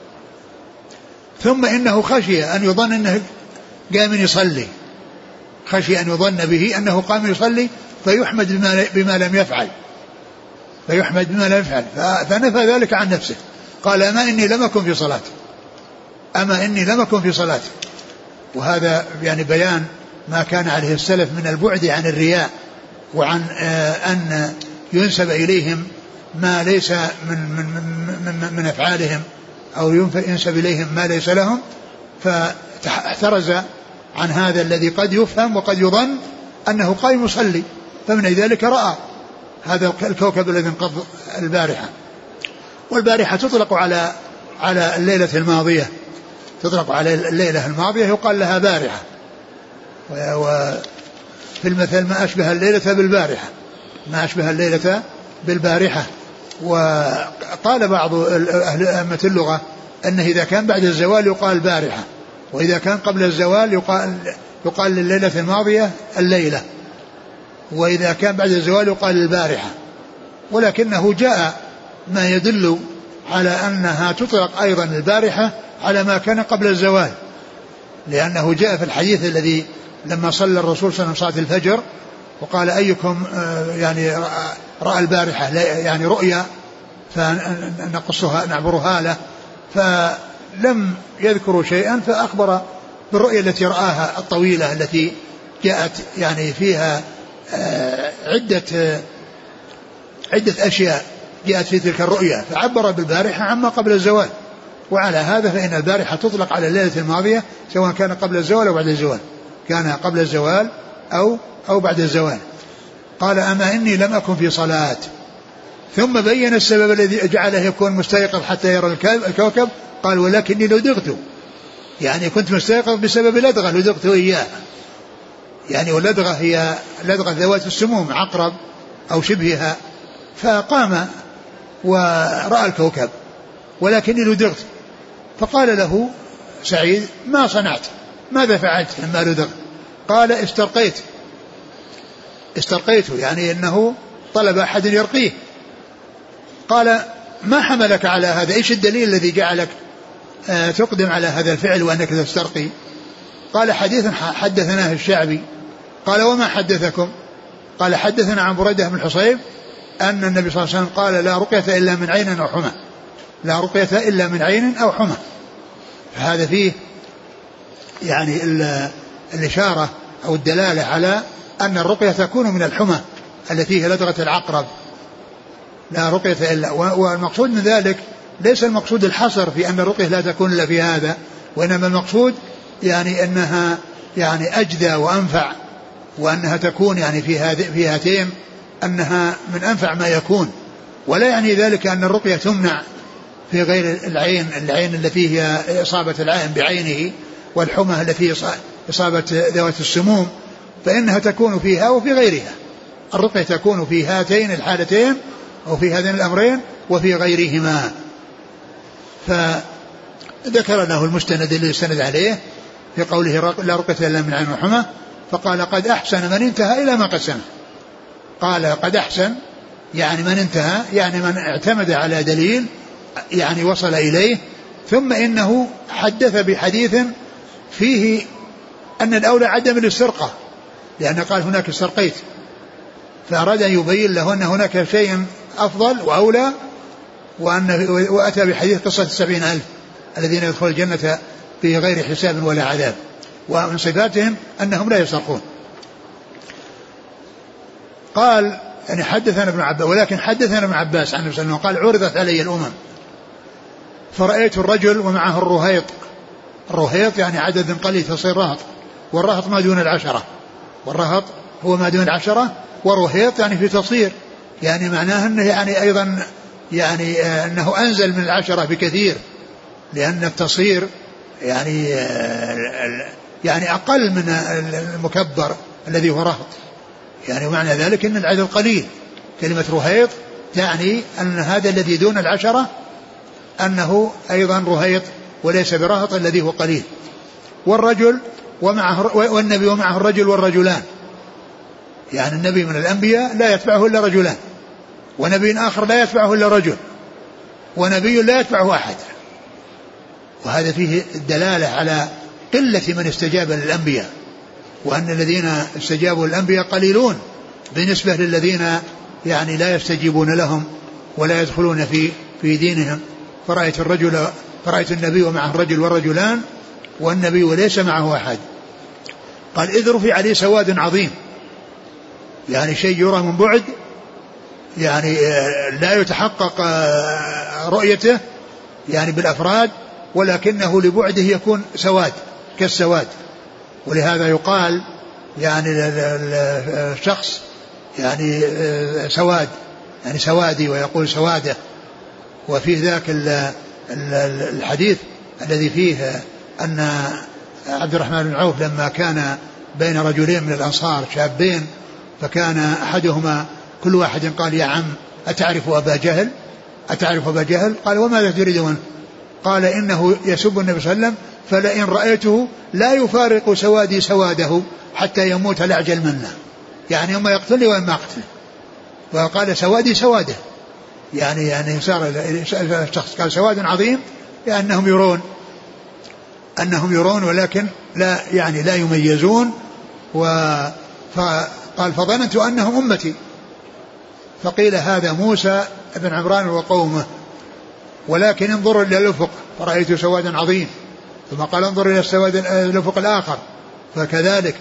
ثم إنه خشي أن يظن أنه قام يصلي، خشي أن يظن به أنه قام يصلي فيحمد بما, بما لم يفعل فيحمد بما لم يفعل فنفى ذلك عن نفسه. قال: أما إني لم أكن في صلاة أما إني لم أكن في صلاة وهذا يعني بيان ما كان عليه السلف من البعد عن الرياء، وعن أن ينسب إليهم ما ليس من, من, من, من أفعالهم، أو ينسب إليهم ما ليس لهم، فاحترز عن هذا الذي قد يفهم وقد يظن أنه قائم يصلي، فمن ذلك رأى هذا الكوكب الذي انقض البارحة. والبارحة تطلق على على الليلة الماضية، تطلق على الليلة الماضية يقال لها بارحة، وفي المثل ما أشبه الليلة بالبارحة ما أشبه الليلة بالبارحة. وقال بعض أهل أئمة اللغة أنه إذا كان بعد الزوال يقال بارحة، وإذا كان قبل الزوال يقال, يقال لليلة الماضية الليلة، وإذا كان بعد الزوال يقال البارحة. ولكنه جاء ما يدل على أنها تطلق أيضا البارحة على ما كان قبل الزوال، لأنه جاء في الحديث الذي لما صلى الرسول صلى الله عليه وسلم صلاة الفجر وقال: أيكم يعني رأى البارحة، يعني رؤيا فنقصها نعبرها له، لم يذكروا شيئا فأخبر بالرؤية التي رآها الطويلة التي جاءت يعني فيها عدة عدة أشياء جاءت في تلك الرؤية، فعبر بالبارحة عما قبل الزوال. وعلى هذا فإن البارحة تطلق على الليلة الماضية سواء كان قبل الزوال أو بعد الزوال، كان قبل الزوال أو أو بعد الزوال. قال أما إني لم أكن في صلاة، ثم بين السبب الذي جعله يكون مستيقظ حتى يرى الكوكب. قال ولكني لدغت، يعني كنت مستيقظ بسبب لدغة لدغت إياه، يعني واللدغة هي لدغة ذوات السموم عقرب أو شبهها، فقام ورأى الكوكب ولكني لدغت. فقال له سعيد ما صنعت، ماذا فعلت لما لدغت؟ قال استرقيت استرقيت يعني أنه طلب أحد يرقيه. قال ما حملك على هذا؟ إيش الدليل الذي جعلك آه تقدم على هذا الفعل وأنك تسترقي؟ قال حديث حدثناه الشعبي. قال وما حدثكم؟ قال حدثنا عن بريدة بن الحصيب أن النبي صلى الله عليه وسلم قال لا رقية إلا من عين أو حمى، لا رقية إلا من عين أو حمى. فهذا فيه يعني الإشارة أو الدلالة على أن الرقية تكون من الحمى التي هي لدغة العقرب، لا رقية إلا. والمقصود من ذلك ليس المقصود الحصر في أن الرقية لا تكون إلا في هذا، وإنما المقصود يعني أنها يعني أجدى وأنفع، وأنها تكون يعني في هذه في هاتين أنها من أنفع ما يكون. ولا يعني ذلك أن الرقية تمنع في غير العين، العين التي هي إصابة العين بعينه، والحمى التي إصابة ذوات السموم، فإنها تكون فيها وفي غيرها. الرقية تكون في هاتين الحالتين أو في هذين الأمرين وفي غيرهما. فذكر له المستند الذي استند عليه في قوله لا رقية إلا من عين وحمى. فقال قد أحسن من انتهى إلى ما قد سمع. قال قد أحسن يعني من انتهى، يعني من اعتمد على دليل يعني وصل إليه، ثم إنه حدث بحديث فيه أن الأولى عدم الاسترقاء، لأن قال هناك استرقيت، فأراد أن يبين له أن هناك شيء أفضل وأولى، وأن وأتى بحديث قصة السبعين ألف الذين يدخلون الجنة في غير حساب ولا عذاب، ومن صفاتهم أنهم لا يسرقون. قال يعني حدثنا ابن عباس، ولكن حدثنا ابن عباس عن النبي قال عرضت علي الأمم فرأيت الرجل ومعه الرهيط. الرهيط يعني عدد قليل تصير رهط، والرهط ما دون العشرة، والرهط هو ما دون العشرة، ورهيط يعني في تصير، يعني معناه أنه يعني أيضا يعني أنه أنزل من العشرة بكثير، لأن التصير يعني يعني أقل من المكبر الذي هو رهط، يعني معنى ذلك أن العدد قليل. كلمة رهيط تعني أن هذا الذي دون العشرة أنه أيضا رهيط وليس برهط الذي هو قليل. والرجل ومعه والنبي ومعه الرجل والرجلان، يعني النبي من الأنبياء لا يتبعه إلا رجلان، ونبي آخر لا يتبعه إلا رجل، ونبي لا يتبعه أحد. وهذا فيه الدلالة على قلة من استجاب للأنبياء، وأن الذين استجابوا للأنبياء قليلون بالنسبة للذين يعني لا يستجيبون لهم ولا يدخلون في في دينهم. فرأيت الرجل فرأيت النبي ومعه الرجل والرجلان، والنبي وليس معه أحد. قال إذ رفع عليه سواد عظيم، يعني شيء يرى من بعد، يعني لا يتحقق رؤيته يعني بالأفراد، ولكنه لبعده يكون سواد كالسواد. ولهذا يقال يعني الشخص يعني سواد، يعني سوادي، ويقول سواده. وفي ذاك الحديث الذي فيه أن عبد الرحمن بن عوف لما كان بين رجلين من الأنصار شابين، فكان أحدهما كل واحد قال يا عم أتعرف أبا جهل أتعرف أبا جهل قال وماذا تريد منه؟ قال إنه يسب النبي صلى الله عليه وسلم، فلئن رأيته لا يفارق سوادي سواده حتى يموت الأعجل منا، يعني أما يقتلني وإما أقتل. وقال سوادي سواده، يعني يعني صار الشخص قال سواد عظيم، لأنهم يرون أنهم يرون ولكن لا يعني لا يميزون. فقال فظننت أنهم أمتي، فقيل هذا موسى بن عمران وقومه، ولكن انظروا إلى الأفق فرأيت سوادا عظيم، ثم قال انظر إلى السواد الأفق الآخر فكذلك.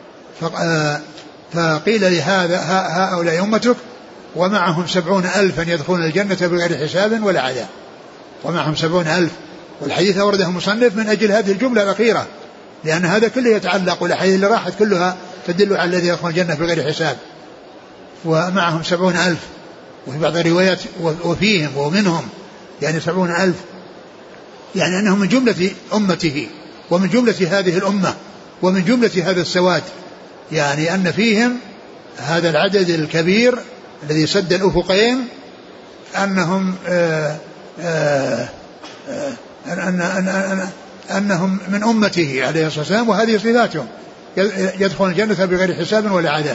فقيل لهذا هؤلاء أمتك ومعهم سبعون ألفا يدخلون الجنة بغير حساب ولا عذاب، ومعهم سبعون ألف. والحديث أورده المصنف من أجل هذه الجملة الأخيرة، لأن هذا كله يتعلق، والأحاديث اللي راحت كلها تدل على الذي يدخل الجنة بغير حساب. ومعهم سبعون ألف، وفي بعض الروايات وفيهم ومنهم، يعني سبعون ألف، يعني أنهم من جملة أمته ومن جملة هذه الأمة ومن جملة هذا السواد، يعني أن فيهم هذا العدد الكبير الذي سد الأفقين أنهم آآ آآ أن أن أن أنهم من أمته عليه الصلاة والسلام، وهذه صفاتهم يدخلون الجنة بغير حساب ولا عذاب.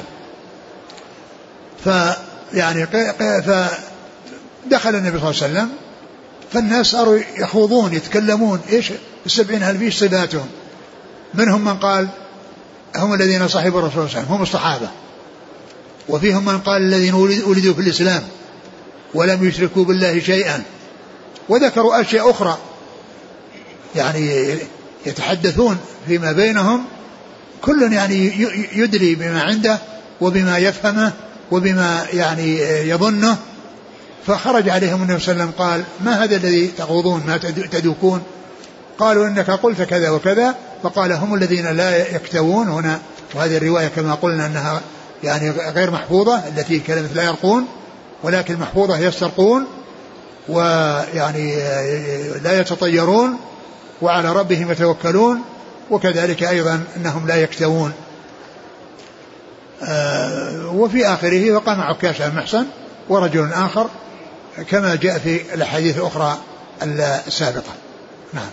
فيعني فدخل النبي صلى الله عليه وسلم، فالناس صاروا يخوضون يتكلمون إيش السبعين هل فيش صفاتهم. منهم من قال هم الذين صحبوا الرسول صلى الله عليه وسلم، هم الصحابة. وفيهم من قال الذين ولدوا في الإسلام ولم يشركوا بالله شيئا. وذكروا أشياء أخرى، يعني يتحدثون فيما بينهم، كل يعني يدري بما عنده وبما يفهمه وبما يعني يظنه. فخرج عليهم النبي صلى الله عليه وسلم قال ما هذا الذي تخوضون ما تدوكون؟ قالوا إنك قلت كذا وكذا. فقال هم الذين لا يكتوون هنا، وهذه الرواية كما قلنا أنها يعني غير محفوظة، التي كلمة لا يرقون، ولكن محفوظة يسترقون، ويعني لا يتطيرون، وعلى ربهم يتوكلون، وكذلك أيضا أنهم لا يكتوون. وفي آخره وقام عكاشة المحصن ورجل آخر كما جاء في الأحاديث الأخرى السابقة. نعم.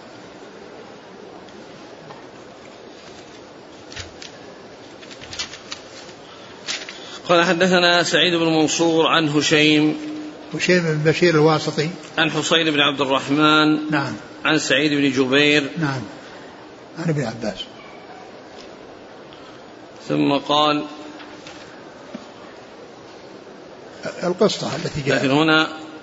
قال حدثنا سعيد بن منصور عن هشيم هشيم بن بشير الواسطي عن حصين بن عبد الرحمن نعم عن سعيد بن جبير نعم عن ابن عباس. ثم قال القصة التي جاءت، لكن هنا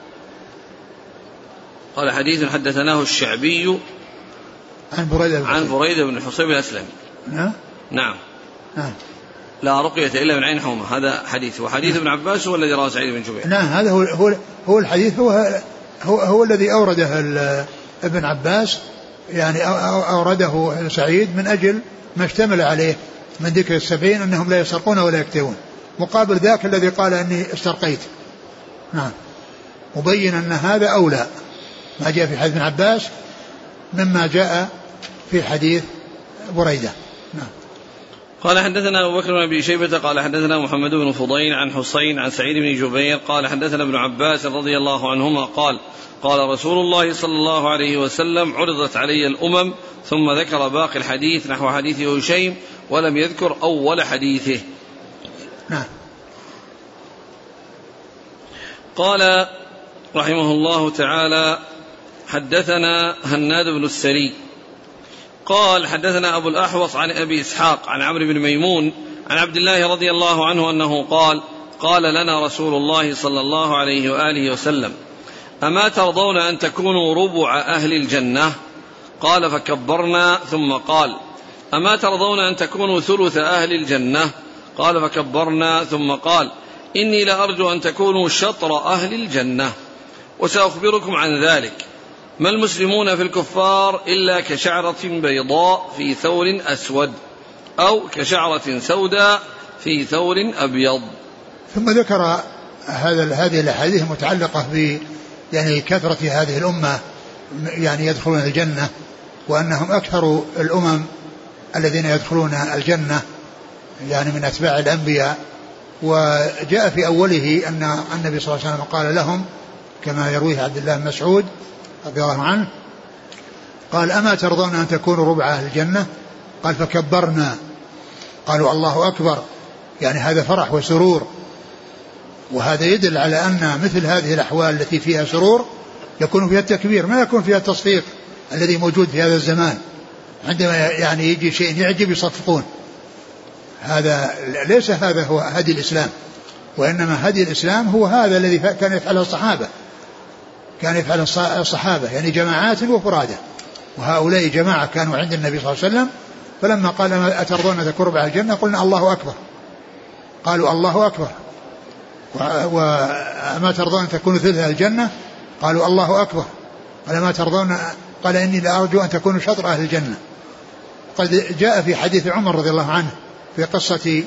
قال حديث حدثناه الشعبي عن بريدة عن بريدة بن حصيب الأسلمي. نعم نعم نعم لا رقية إلا من عين حومة، هذا حديث. وحديث ابن عباس هو الذي رواه سعيد بن جبير. نعم هذا هو هو, هو الحديث هو هو, هو الذي أورده ابن عباس، يعني أورده سعيد من أجل ما اشتمل عليه من ذكر السبعين أنهم لا يسرقون ولا يكتوون، مقابل ذاك الذي قال أني استرقيت. نعم مبين أن هذا أولى ما جاء في حديث ابن عباس مما جاء في حديث بريدة. نعم. قال حدثنا أبو بكر بن أبي شيبة قال حدثنا محمد بن فضيل عن حسين عن سعيد بن جبير قال حدثنا ابن عباس رضي الله عنهما قال قال رسول الله صلى الله عليه وسلم عرضت علي الأمم، ثم ذكر باقي الحديث نحو حديث هشيم ولم يذكر أول حديثه. نعم. قال رحمه الله تعالى حدثنا هناد بن السري قال حدثنا أبو الأحوص عن أبي إسحاق عن عمرو بن ميمون عن عبد الله رضي الله عنه أنه قال قال لنا رسول الله صلى الله عليه وآله وسلم أما ترضون أن تكونوا ربع أهل الجنة؟ قال فكبرنا. ثم قال أما ترضون أن تكونوا ثلث أهل الجنة؟ قال فكبرنا. ثم قال إني لأرجو أن تكونوا شطر أهل الجنة، وسأخبركم عن ذلك. ما المسلمون في الكفار إلا كشعرة بيضاء في ثور أسود، أو كشعرة سوداء في ثور أبيض. ثم ذكر هذا هذه الأحاديث المتعلقة ب يعني كثرة هذه الأمة يعني يدخلون الجنة، وأنهم أكثر الأمم الذين يدخلون الجنة يعني من أتباع الأنبياء. وجاء في أوله أن النبي صلى الله عليه وسلم قال لهم كما يرويه عبد الله بن مسعود رضي الله عنه قال أما ترضون أن تكونوا ربع أهل الجنة؟ قال فكبرنا. قالوا الله أكبر، يعني هذا فرح وسرور، وهذا يدل على أن مثل هذه الأحوال التي فيها سرور يكون فيها التكبير، ما يكون فيها التصفيق الذي موجود في هذا الزمان عندما يعني يجي شيء يعجب يصفقون. هذا ليس هذا هو هدي الإسلام، وإنما هدي الإسلام هو هذا الذي كان يفعله الصحابة، كان يفعل الصحابة يعني جماعات وفرادة، وهؤلاء جماعة كانوا عند النبي صلى الله عليه وسلم، فلما قال أترضون أن تكونوا مع الجنة قلنا الله أكبر، قالوا الله أكبر. وما ترضون أن تكونوا ثلث الجنة قالوا الله أكبر. قال ما ترضون، قال إني لأرجو أن تكونوا شطر أهل الجنة. قد جاء في حديث عمر رضي الله عنه في قصة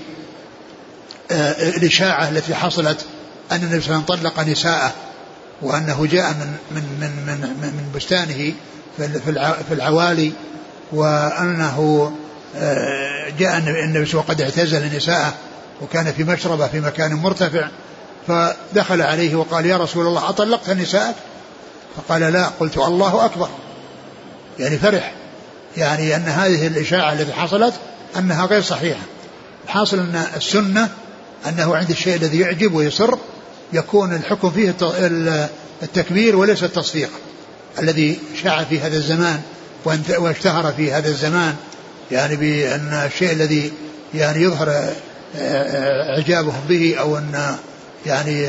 الإشاعة التي حصلت أن النبي صلى الله عليه وسلم طلق نساءه، وأنه جاء من من من من, من بستانه في العوالي، وأنه جاء النبي وقد اعتزل نساءه وكان في مشربة في مكان مرتفع، فدخل عليه وقال يا رسول الله أطلقت نساءك؟ فقال لا. قلت الله أكبر، يعني فرح، يعني أن هذه الإشاعة التي حصلت أنها غير صحيحة. حاصل أن السنة أنه عند الشيء الذي يعجب ويسر يكون الحكم فيه التكبير وليس التصفيق الذي شاع في هذا الزمان واشتهر في هذا الزمان، يعني بأن الشيء الذي يعني يظهر إعجابهم به أو أن يعني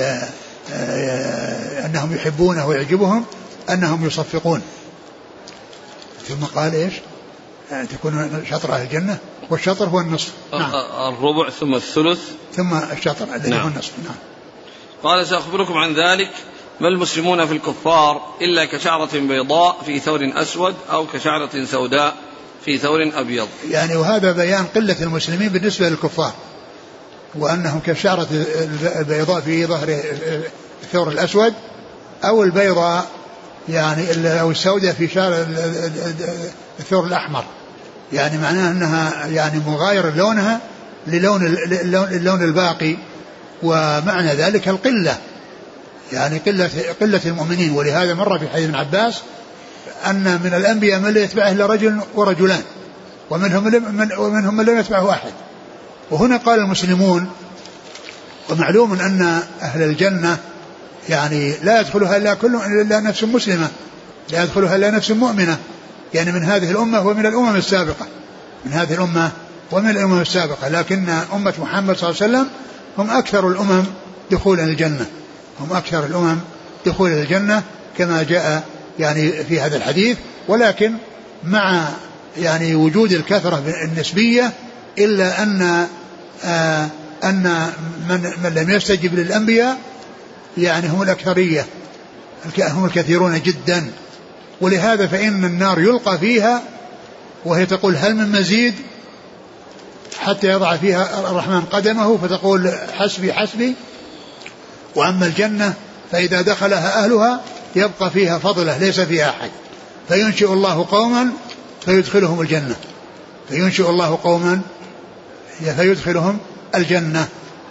أنهم يحبونه ويعجبهم أنهم يصفقون. ثم قال إيش؟ تكون شطر أهل الجنة، والشطر هو النصف. نعم. الربع ثم الثلث ثم الشطر الذي نعم. هو النصف. نعم. قال سأخبركم عن ذلك، ما المسلمون في الكفار إلا كشعرة بيضاء في ثور أسود أو كشعرة سوداء في ثور أبيض. يعني وهذا بيان قلة المسلمين بالنسبة للكفار، وأنهم كشعرة البيضاء في ظهر الثور الأسود أو البيضاء يعني أو السوداء في شعر الثور الأحمر، يعني معناه أنها يعني مغاير لونها للون اللون الباقي، ومعنى ذلك القلة، يعني قلة قلة المؤمنين. ولهذا مر في حديث ابن عباس أن من الأنبياء من لا يتبعه إلا رجل ورجلان، ومنهم من ومنهم من لا يتبعه أحد. وهنا قال المسلمون، ومعلوم أن أهل الجنة يعني لا يدخلها إلا كل إلا نفس مسلمة، لا يدخلها إلا نفس مؤمنة، يعني من هذه الأمة ومن الأمم السابقة، من هذه الأمة ومن الأمم السابقة. لكن أمة محمد صلى الله عليه وسلم هم أكثر الأمم دخولا الجنة، هم أكثر الأمم دخولا الجنة كما جاء يعني في هذا الحديث. ولكن مع يعني وجود الكثرة النسبية إلا أن آه أن من, من لم يستجب للأنبياء يعني هم الأكثرية، هم الكثيرون جدا. ولهذا فإن النار يلقى فيها وهي تقول هل من مزيد، حتى يضع فيها الرحمن قدمه فتقول حسبي حسبي. وأما الجنة فإذا دخلها أهلها يبقى فيها فضله ليس فيها أحد، فينشئ الله قوما فيدخلهم الجنة، فينشئ الله قوما فيدخلهم الجنة.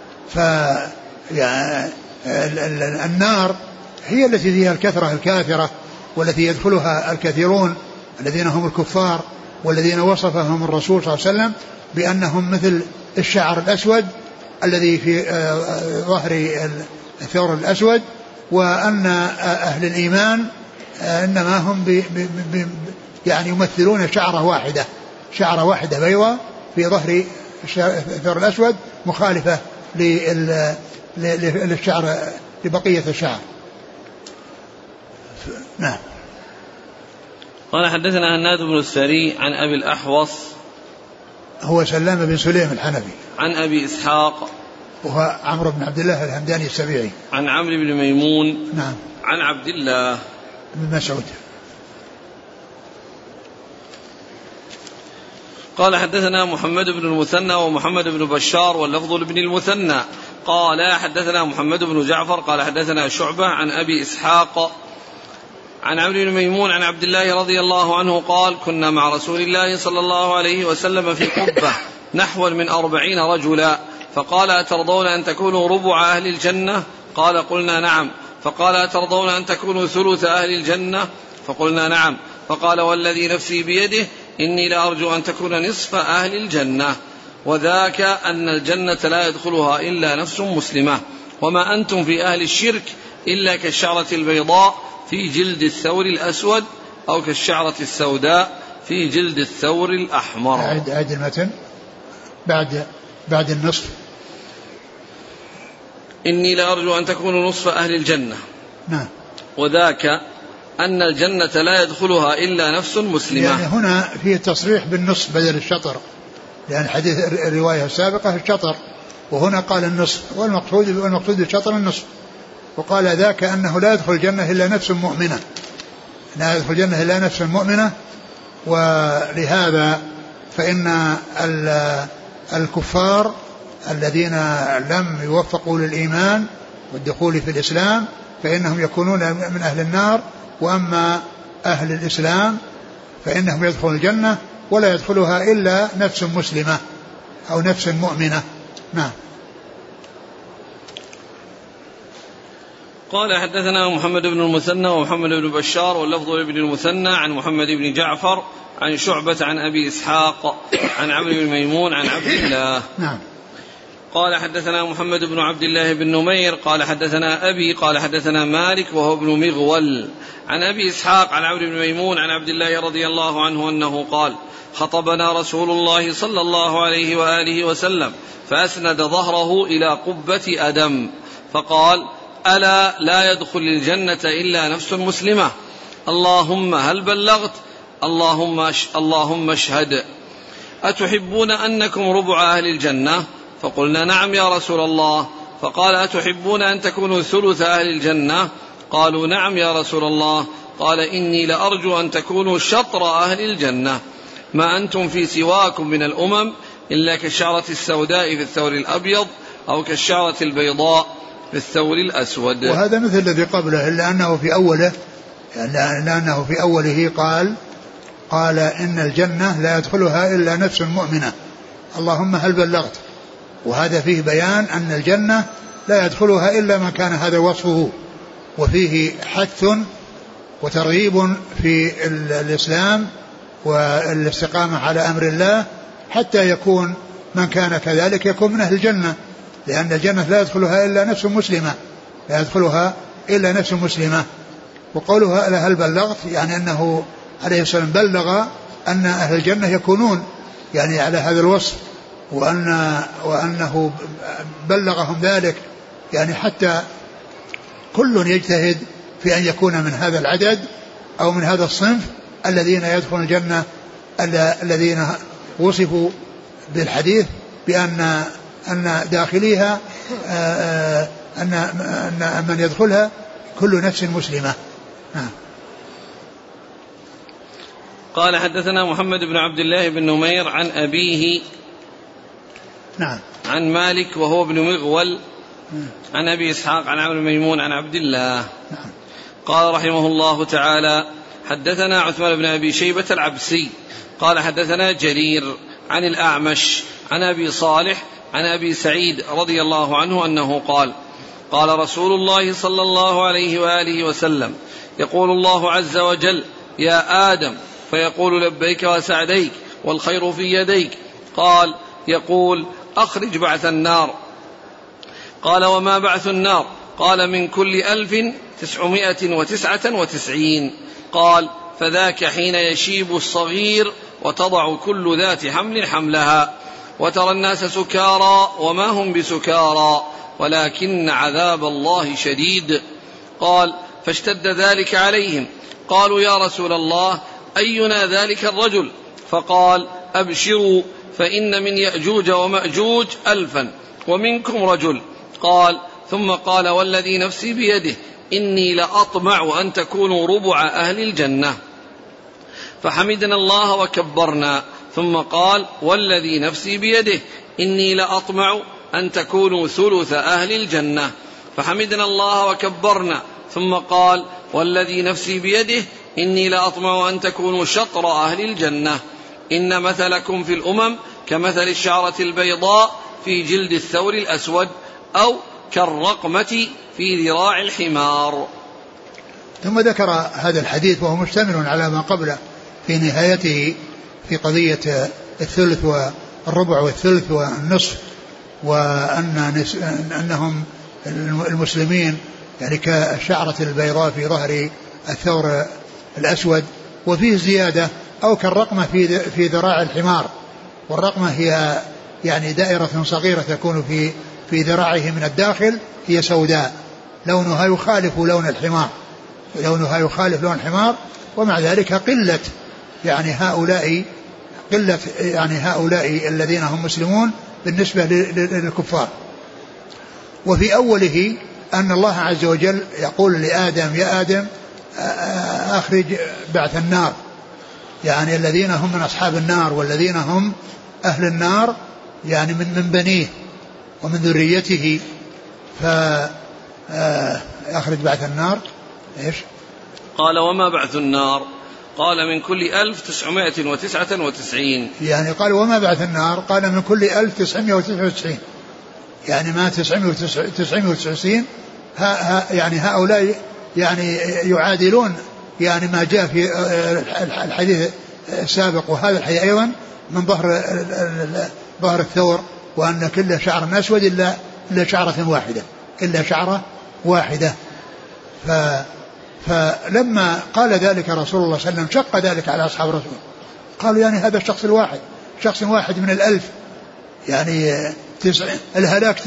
فالنار هي التي فيها الكثرة الكاثرة، والتي يدخلها الكثيرون الذين هم الكفار، والذين وصفهم الرسول صلى الله عليه وسلم بأنهم مثل الشعر الأسود الذي في ظهر الثور الأسود، وأن أهل الإيمان إنما هم بي بي يعني يمثلون شعرة واحدة، شعرة واحدة بيضاء في ظهر الثور الأسود مخالفة للشعر لبقية الشعر. نعم. قال حدثنا هناد بن السري عن أبي الأحوص هو سلام بن سليم الحنفي، عن أبي إسحاق وهو عمرو بن عبد الله الهمداني السبيعي، عن عمرو بن ميمون نعم عن عبد الله بن مسعود. قال حدثنا محمد بن المثنى ومحمد بن بشار واللفظ لابن المثنى قال حدثنا محمد بن جعفر قال حدثنا شعبة عن أبي إسحاق عن عمرو بن ميمون عن عبد الله رضي الله عنه قال كنا مع رسول الله صلى الله عليه وسلم في قبة نحو من أربعين رجلا، فقال أترضون أن تكونوا ربع أهل الجنة؟ قال قلنا نعم. فقال أترضون أن تكونوا ثلث أهل الجنة؟ فقلنا نعم. فقال والذي نفسي بيده إني لأرجو أن تكون نصف أهل الجنة، وذاك أن الجنة لا يدخلها إلا نفس مسلمة، وما أنتم في أهل الشرك إلا كالشعرة البيضاء في جلد الثور الأسود أو كالشعرة السوداء في جلد الثور الأحمر. أعد أعد المتن بعد بعد النصف. إني لأرجو أن تكونوا نصف أهل الجنة. نعم. وذاك أن الجنة لا يدخلها إلا نفس مسلمة. يعني هنا فيه تصريح بالنصف بدل الشطر، لأن يعني حديث الرواية السابقة الشطر، وهنا قال النصف، والمقصود والمقصود بالشطر النصف. وقال ذاك أنه لا يدخل الجنة إلا نفس مؤمنة، لا يدخل الجنة إلا نفس مؤمنة. ولهذا فإن الكفار الذين لم يوفقوا للإيمان والدخول في الإسلام فإنهم يكونون من أهل النار، وأما أهل الإسلام فإنهم يدخلون الجنة ولا يدخلها إلا نفس مسلمة أو نفس مؤمنة. نعم. قال حدثنا محمد بن المثنى ومحمد بن بشار واللفظ لابن المثنى عن محمد بن جعفر عن شعبة عن أبي إسحاق عن عمرو بن ميمون عن عبد الله. نعم. قال حدثنا محمد بن عبد الله بن نمير قال حدثنا أبي قال حدثنا مالك وهو ابن مغول عن أبي إسحاق عن عمرو بن ميمون عن عبد الله رضي الله عنه أنه قال خطبنا رسول الله صلى الله عليه وآله وسلم فأسند ظهره إلى قبة أدم فقال ألا لا يدخل الجنة إلا نفس مسلمة اللهم هل بلغت اللهم اللهم اشهد أتحبون أنكم ربع أهل الجنة فقلنا نعم يا رسول الله فقال أتحبون أن تكونوا ثلث أهل الجنة قالوا نعم يا رسول الله قال إني لأرجو أن تكونوا شطر أهل الجنة ما أنتم في سواكم من الأمم إلا كالشعرة السوداء في الثور الأبيض أو كالشعرة البيضاء في الثور الأسود. وهذا مثل الذي قبله إلا أنه في أوله إلا أنه في أوله قال قال إن الجنة لا يدخلها إلا نفس مؤمنة اللهم هل بلغت. وهذا فيه بيان أن الجنة لا يدخلها إلا من كان هذا وصفه، وفيه حث وترغيب في الإسلام والاستقامة على أمر الله حتى يكون من كان كذلك يكون من أهل الجنة، لأن الجنة لا يدخلها إلا نفس مسلمة لا يدخلها إلا نفس مسلمة. وقولها هل بلغت يعني أنه عليه السلام بلغ أن أهل الجنة يكونون يعني على هذا الوصف، وأن وأنه بلغهم ذلك يعني حتى كل يجتهد في أن يكون من هذا العدد أو من هذا الصنف الذين يدخلون الجنة الذين وصفوا بالحديث بأن أن داخليها أن أن من يدخلها كل نفس مسلمة. قال حدثنا محمد بن عبد الله بن نمير عن أبيه نعم عن مالك وهو ابن مغول عن أبي إسحاق عن عمرو ميمون عن عبد الله. نعم. قال رحمه الله تعالى حدثنا عثمان بن أبي شيبة العبسي قال حدثنا جرير عن الأعمش عن أبي صالح عن أبي سعيد رضي الله عنه أنه قال قال رسول الله صلى الله عليه وآله وسلم يقول الله عز وجل يا آدم فيقول لبيك وسعديك والخير في يديك قال يقول أخرج بعث النار قال وما بعث النار قال من كل ألف تسعمائة وتسعة وتسعين قال فذاك حين يشيب الصغير وتضع كل ذات حمل حملها وترى الناس سكارى وما هم بسكارى ولكن عذاب الله شديد قال فاشتد ذلك عليهم قالوا يا رسول الله أينا ذلك الرجل فقال أبشروا فإن من يأجوج ومأجوج ألفا ومنكم رجل قال ثم قال والذي نفسي بيده إني لأطمع أن تكونوا ربع أهل الجنة فحمدنا الله وكبرنا ثم قال والذي نفسي بيده إني لأطمع أن تكونوا ثلث أهل الجنة فحمدنا الله وكبرنا ثم قال والذي نفسي بيده إني لأطمع أن تكونوا شطر أهل الجنة إن مثلكم في الأمم كمثل الشعرة البيضاء في جلد الثور الأسود أو كالرقمة في ذراع الحمار. ثم ذكر هذا الحديث وهو مشتمل على ما قبله في نهايته في قضية الثلث والربع والثلث والنصف، وأن أنهم المسلمين يعني كالشعرة البيضاء في ظهر الثور الأسود، وفيه زيادة أو كالرقمة في في ذراع الحمار، والرقمة هي يعني دائرة صغيرة تكون في في ذراعه من الداخل هي سوداء لونها يخالف لون الحمار، لونها يخالف لون الحمار، ومع ذلك قلة يعني هؤلاء قلة يعني هؤلاء الذين هم مسلمون بالنسبة للكفار. وفي أوله أن الله عز وجل يقول لآدم يا آدم أخرج بعث النار، يعني الذين هم من أصحاب النار والذين هم أهل النار يعني من من بنيه ومن ذريته، فأخرج بعث النار. إيش قال وما بعث النار؟ قال من كل ألف تسعمائة وتسعة وتسعين. يعني قال وما بعث النار؟ قال من كل ألف تسعمائة وتسعة وتسعين، يعني ما تسعمائة وتسعين يعني هؤلاء يعني يعادلون يعني ما جاء في الحديث السابق وهذا الحديث أيضا من ظهر ظهر الثور، وأن كل شعر أسود إلا إلا شعرة واحدة إلا شعرة واحدة. ف فلما قال ذلك رسول الله صلى الله عليه وسلم شق ذلك على أصحاب الرسول، قالوا يعني هذا الشخص الواحد شخص واحد من الألف، يعني تسع الهلاك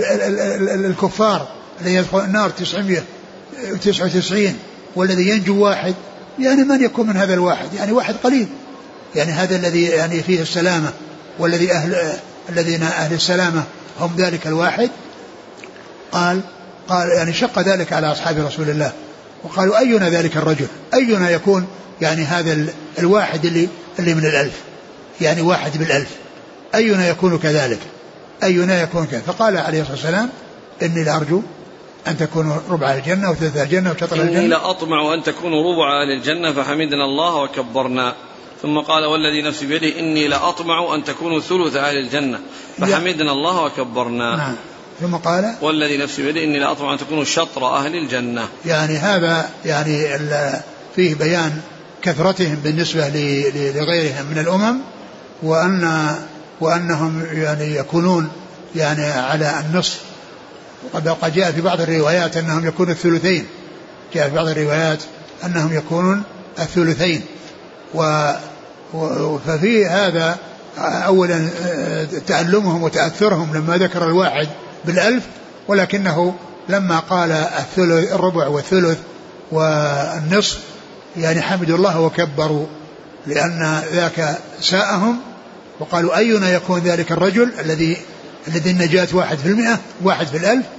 الكفار الذي يدخل النار تسعمائة وتسعة وتسعين والذي ينجو واحد، يعني من يكون من هذا الواحد؟ يعني واحد قليل، يعني هذا الذي يعني فيه السلامة والذي أهل الذين أهل السلامة هم ذلك الواحد. قال قال يعني شق ذلك على أصحاب رسول الله، وقالوا أينا ذلك الرجل؟ أينا يكون يعني هذا الواحد اللي اللي من الألف، يعني واحد بالألف، أينا يكون كذلك؟ أينا يكون كذلك؟ فقال عليه الصلاة والسلام إني لأرجو أن تكونوا ربع الجنة وثلث الجنة وشطر الجنة. إني لأطمع أن تكونوا ربع أهل الجنة فحمدنا الله وكبرنا. ثم قال والذي نفسي بيده إني لأطمع أن تكونوا ثلث أهل الجنة فحمدنا الله وكبرنا. نعم. ثم قال والذي نفسي بيده إني لأطمع أن تكونوا شطر أهل الجنة. يعني هذا يعني فيه بيان كثرتهم بالنسبة لغيرهم من الأمم، وأن وأنهم يعني يكونون يعني على النصف، وقد جاء في بعض الروايات أنهم يكونون الثلثين، جاء في بعض الروايات أنهم يكونون الثلثين. و ففي هذا أولا تألمهم وتأثرهم لما ذكر الواحد بالألف، ولكنه لما قال الثلث الربع والثلث والنصف يعني حمدوا الله وكبروا، لأن ذاك ساءهم، وقالوا أينا يكون ذلك الرجل الذي الذي النجاة واحد في المئة واحد في الألف.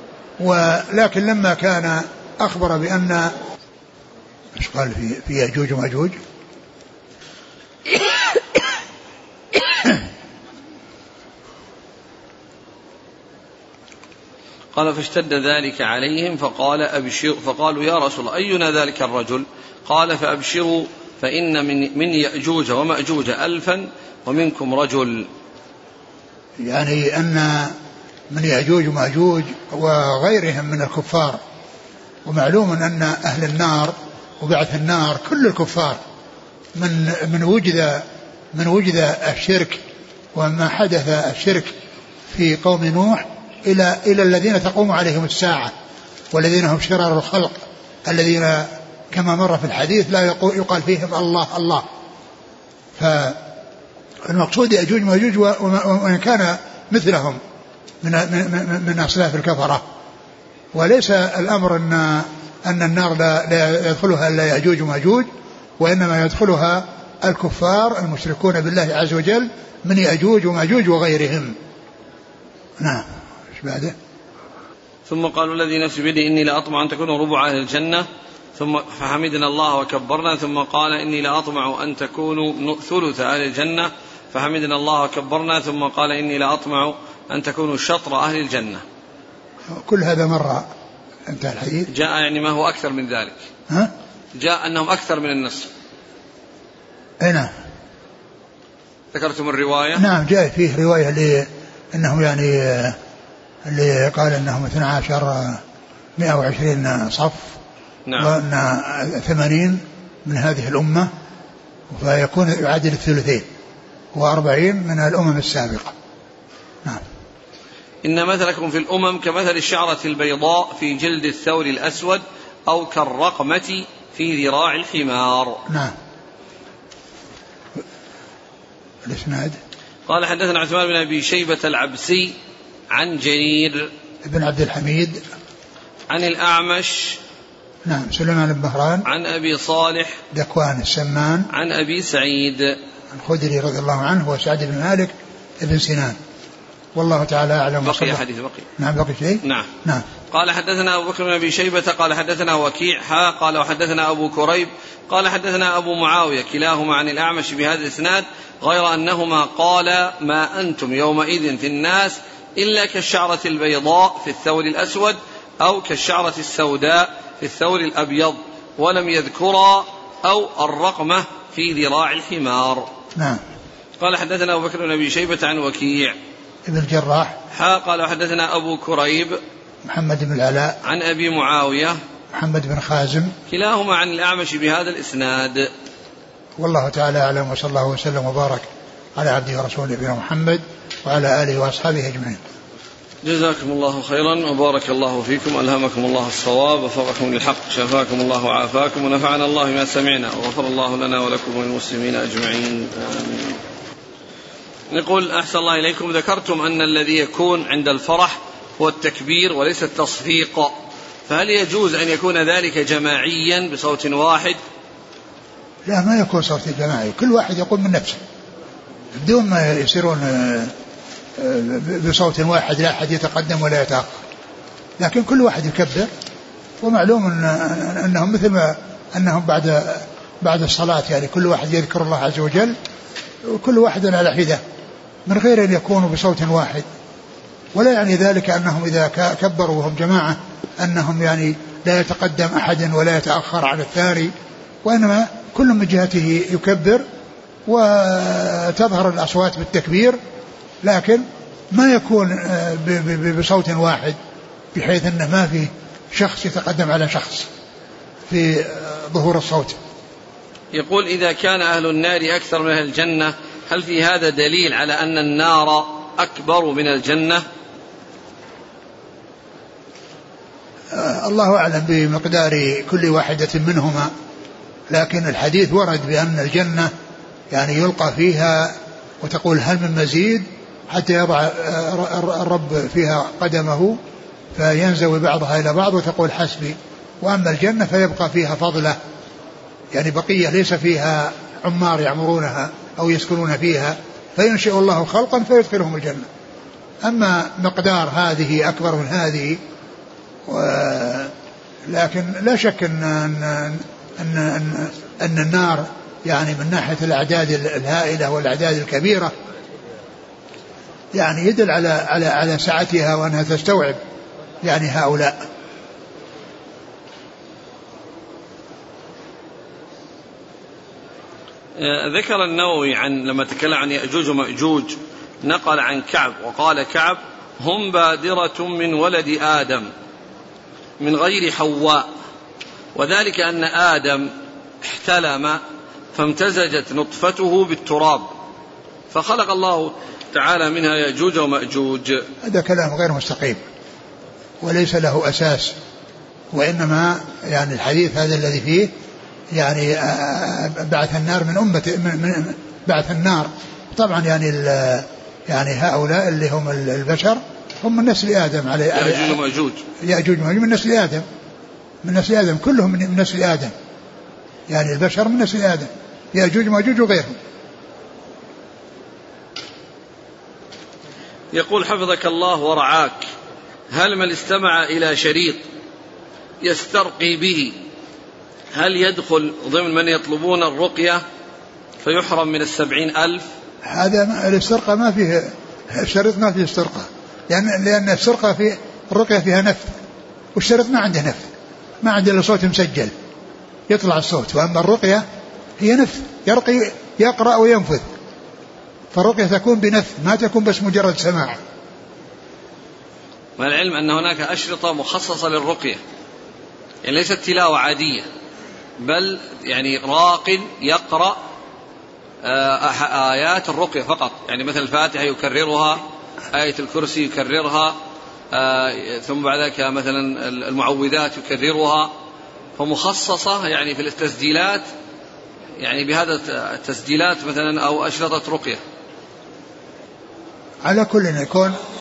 ولكن لما كان أخبر بأن ايش قال في في يأجوج ومأجوج قال فاشتد ذلك عليهم فقال أبشر فقالوا يا رسول الله أينا ذلك الرجل؟ قال فأبشروا فإن من, من يأجوج ومأجوج ألفا ومنكم رجل. يعني أن من يأجوج ومأجوج وغيرهم من الكفار، ومعلوم أن أهل النار وبعث النار كل الكفار من من وجد من وجد الشرك وما حدث الشرك في قوم نوح إلى إلى الذين تقوم عليهم الساعة، والذين هم شرار الخلق الذين كما مر في الحديث لا يقال فيهم الله الله. فالمقصود يأجوج ومأجوج وإن كان مثلهم من من من أصلاف الكفرة، وليس الأمر أن أن النار لا, لا يدخلها إلا يأجوج ومأجوج، وإنما يدخلها الكفار المشركون بالله عز وجل من يأجوج ومأجوج وغيرهم. نعم. ايش بعده؟ ثم قالوا الذي نفسي بيده إني لأطمع أن تكونوا ربع أهل الجنة ثم فحمدنا الله وكبرنا. ثم قال إني لأطمع أن تكونوا ثلث أهل الجنة فحمدنا الله وكبرنا. ثم قال إني لأطمع أن تكونوا شطر أهل الجنة. كل هذا مرة انتهى الحديث. جاء يعني ما هو أكثر من ذلك. ها؟ جاء أنهم أكثر من النصف. نعم. ذكرتم الرواية؟ نعم جاء فيه رواية اللي أنه يعني اللي قال أنهم اثنا عشر مئة وعشرين صف. نعم. وأن ثمانين من هذه الأمة فيكون يعادل الثلثين، وأربعين من الأمم السابقة. نعم. إن مثلكم في الأمم كمثل الشعرة البيضاء في جلد الثور الأسود أو كالرقمة في ذراع الحمار. نعم. الإسناد قال حدثنا عثمان بن أبي شيبة العبسي عن جرير ابن عبد الحميد عن الأعمش نعم. سليمان بن مهران عن أبي صالح ذكوان السمان عن أبي سعيد الخدري رضي الله عنه هو سعد بن مالك بن سنان. والله تعالى أعلم. بقي حديث بقي. نعم بقي شيء. نعم. نعم. قال حدثنا أبو بكر بن أبي شيبة قال حدثنا وكيع حا قال وحدثنا أبو كريب قال حدثنا أبو معاوية كلاهما عن الأعمش بهذا الإسناد غير أنهما قال ما أنتم يومئذ في الناس إلا كالشعرة البيضاء في الثور الأسود أو كالشعرة السوداء في الثور الأبيض ولم يذكرا أو الرقمة في ذراع الحمار. نعم. قال حدثنا أبو بكر بن أبي شيبة عن وكيع ابن الجراح حا قال وحدثنا أبو كريب محمد بن العلاء عن أبي معاوية محمد بن خازم كلاهما عن الأعمش بهذا الإسناد. والله تعالى أعلم. وصلى الله وسلم وبارك على عبده ورسوله نبينا محمد وعلى آله وأصحابه أجمعين. جزاكم الله خيرا وبارك الله فيكم ألهمكم الله الصواب وفقكم للحق شفاكم الله وعافاكم ونفعنا الله ما سمعنا وغفر الله لنا ولكم وللمسلمين أجمعين آمين. نقول أحسن الله إليكم ذكرتم أن الذي يكون عند الفرح هو التكبير وليس التصفيق فهل يجوز أن يكون ذلك جماعيا بصوت واحد؟ لا ما يكون صوت جماعي كل واحد يقول من نفسه بدون ما يصيرون بصوت واحد لا أحد يتقدم ولا يتأخر لكن كل واحد يكبر ومعلوم أن أنهم مثل ما أنهم بعد بعد الصلاة يعني كل واحد يذكر الله عز وجل وكل واحد على حدة من غير أن يكونوا بصوت واحد ولا يعني ذلك أنهم إذا كبروا وهم جماعة أنهم يعني لا يتقدم أحد ولا يتأخر عن الثاني وإنما كل من جهته يكبر وتظهر الأصوات بالتكبير لكن ما يكون بصوت واحد بحيث أنه ما في شخص يتقدم على شخص في ظهور الصوت. يقول إذا كان أهل النار أكثر من أهل الجنة هل في هذا دليل على أن النار أكبر من الجنة؟ آه الله أعلم بمقدار كل واحدة منهما لكن الحديث ورد بأن الجنة يعني يلقى فيها وتقول هل من مزيد حتى يضع الرب فيها قدمه فينزوي بعضها إلى بعض وتقول حسبي وأما الجنة فيبقى فيها فضلة يعني بقية ليس فيها عمار يعمرونها أو يسكنون فيها فينشئ الله خلقا فيدخلهم الجنة. أما مقدار هذه أكبر من هذه و... لكن لا شك أن, أن, أن, أن, أن النار يعني من ناحية الأعداد الهائلة والأعداد الكبيرة يعني يدل على على على سعتها وأنها تستوعب يعني هؤلاء. ذكر النووي عن لما تكلم عن يأجوج ومأجوج نقل عن كعب وقال كعب هم بادرة من ولد آدم من غير حواء وذلك أن آدم احتلم فامتزجت نطفته بالتراب فخلق الله تعالى منها يأجوج ومأجوج. هذا كلام غير مستقيم وليس له أساس وإنما يعني الحديث هذا الذي فيه يعني بعث النار من أمة من بعث النار طبعا يعني يعني هؤلاء اللي هم البشر هم من نسل آدم على يأجوج ومأجوج يأجوج ومأجوج من نسل آدم من نسل آدم كلهم من نسل آدم يعني البشر من نسل آدم يأجوج ومأجوج وغيرهم. يقول حفظك الله ورعاك هل من استمع إلى شريط يسترقي به هل يدخل ضمن من يطلبون الرقية فيحرم من السبعين ألف؟ هذا الاسترقاء ما فيه الشريط ما فيه استرقاء لأن, لأن السرقة في الرقية فيها نفث والشريط ما عنده نفث ما عنده إلا صوت مسجل يطلع الصوت وأما الرقية هي نفث يرقي يقرأ وينفذ فالرقية تكون بنفث ما تكون بس مجرد سماع. مع العلم أن هناك أشرطة مخصصة للرقية يعني ليست تلاوة عادية بل يعني راق يقرأ آيات الرقية فقط يعني مثل الفاتحة يكررها آية الكرسي يكررها ثم بعد ذلك مثلا المعوذات يكررها فمخصصة يعني في التسجيلات يعني بهذا التسجيلات مثلا أو أشرطة رقية. على كل يكون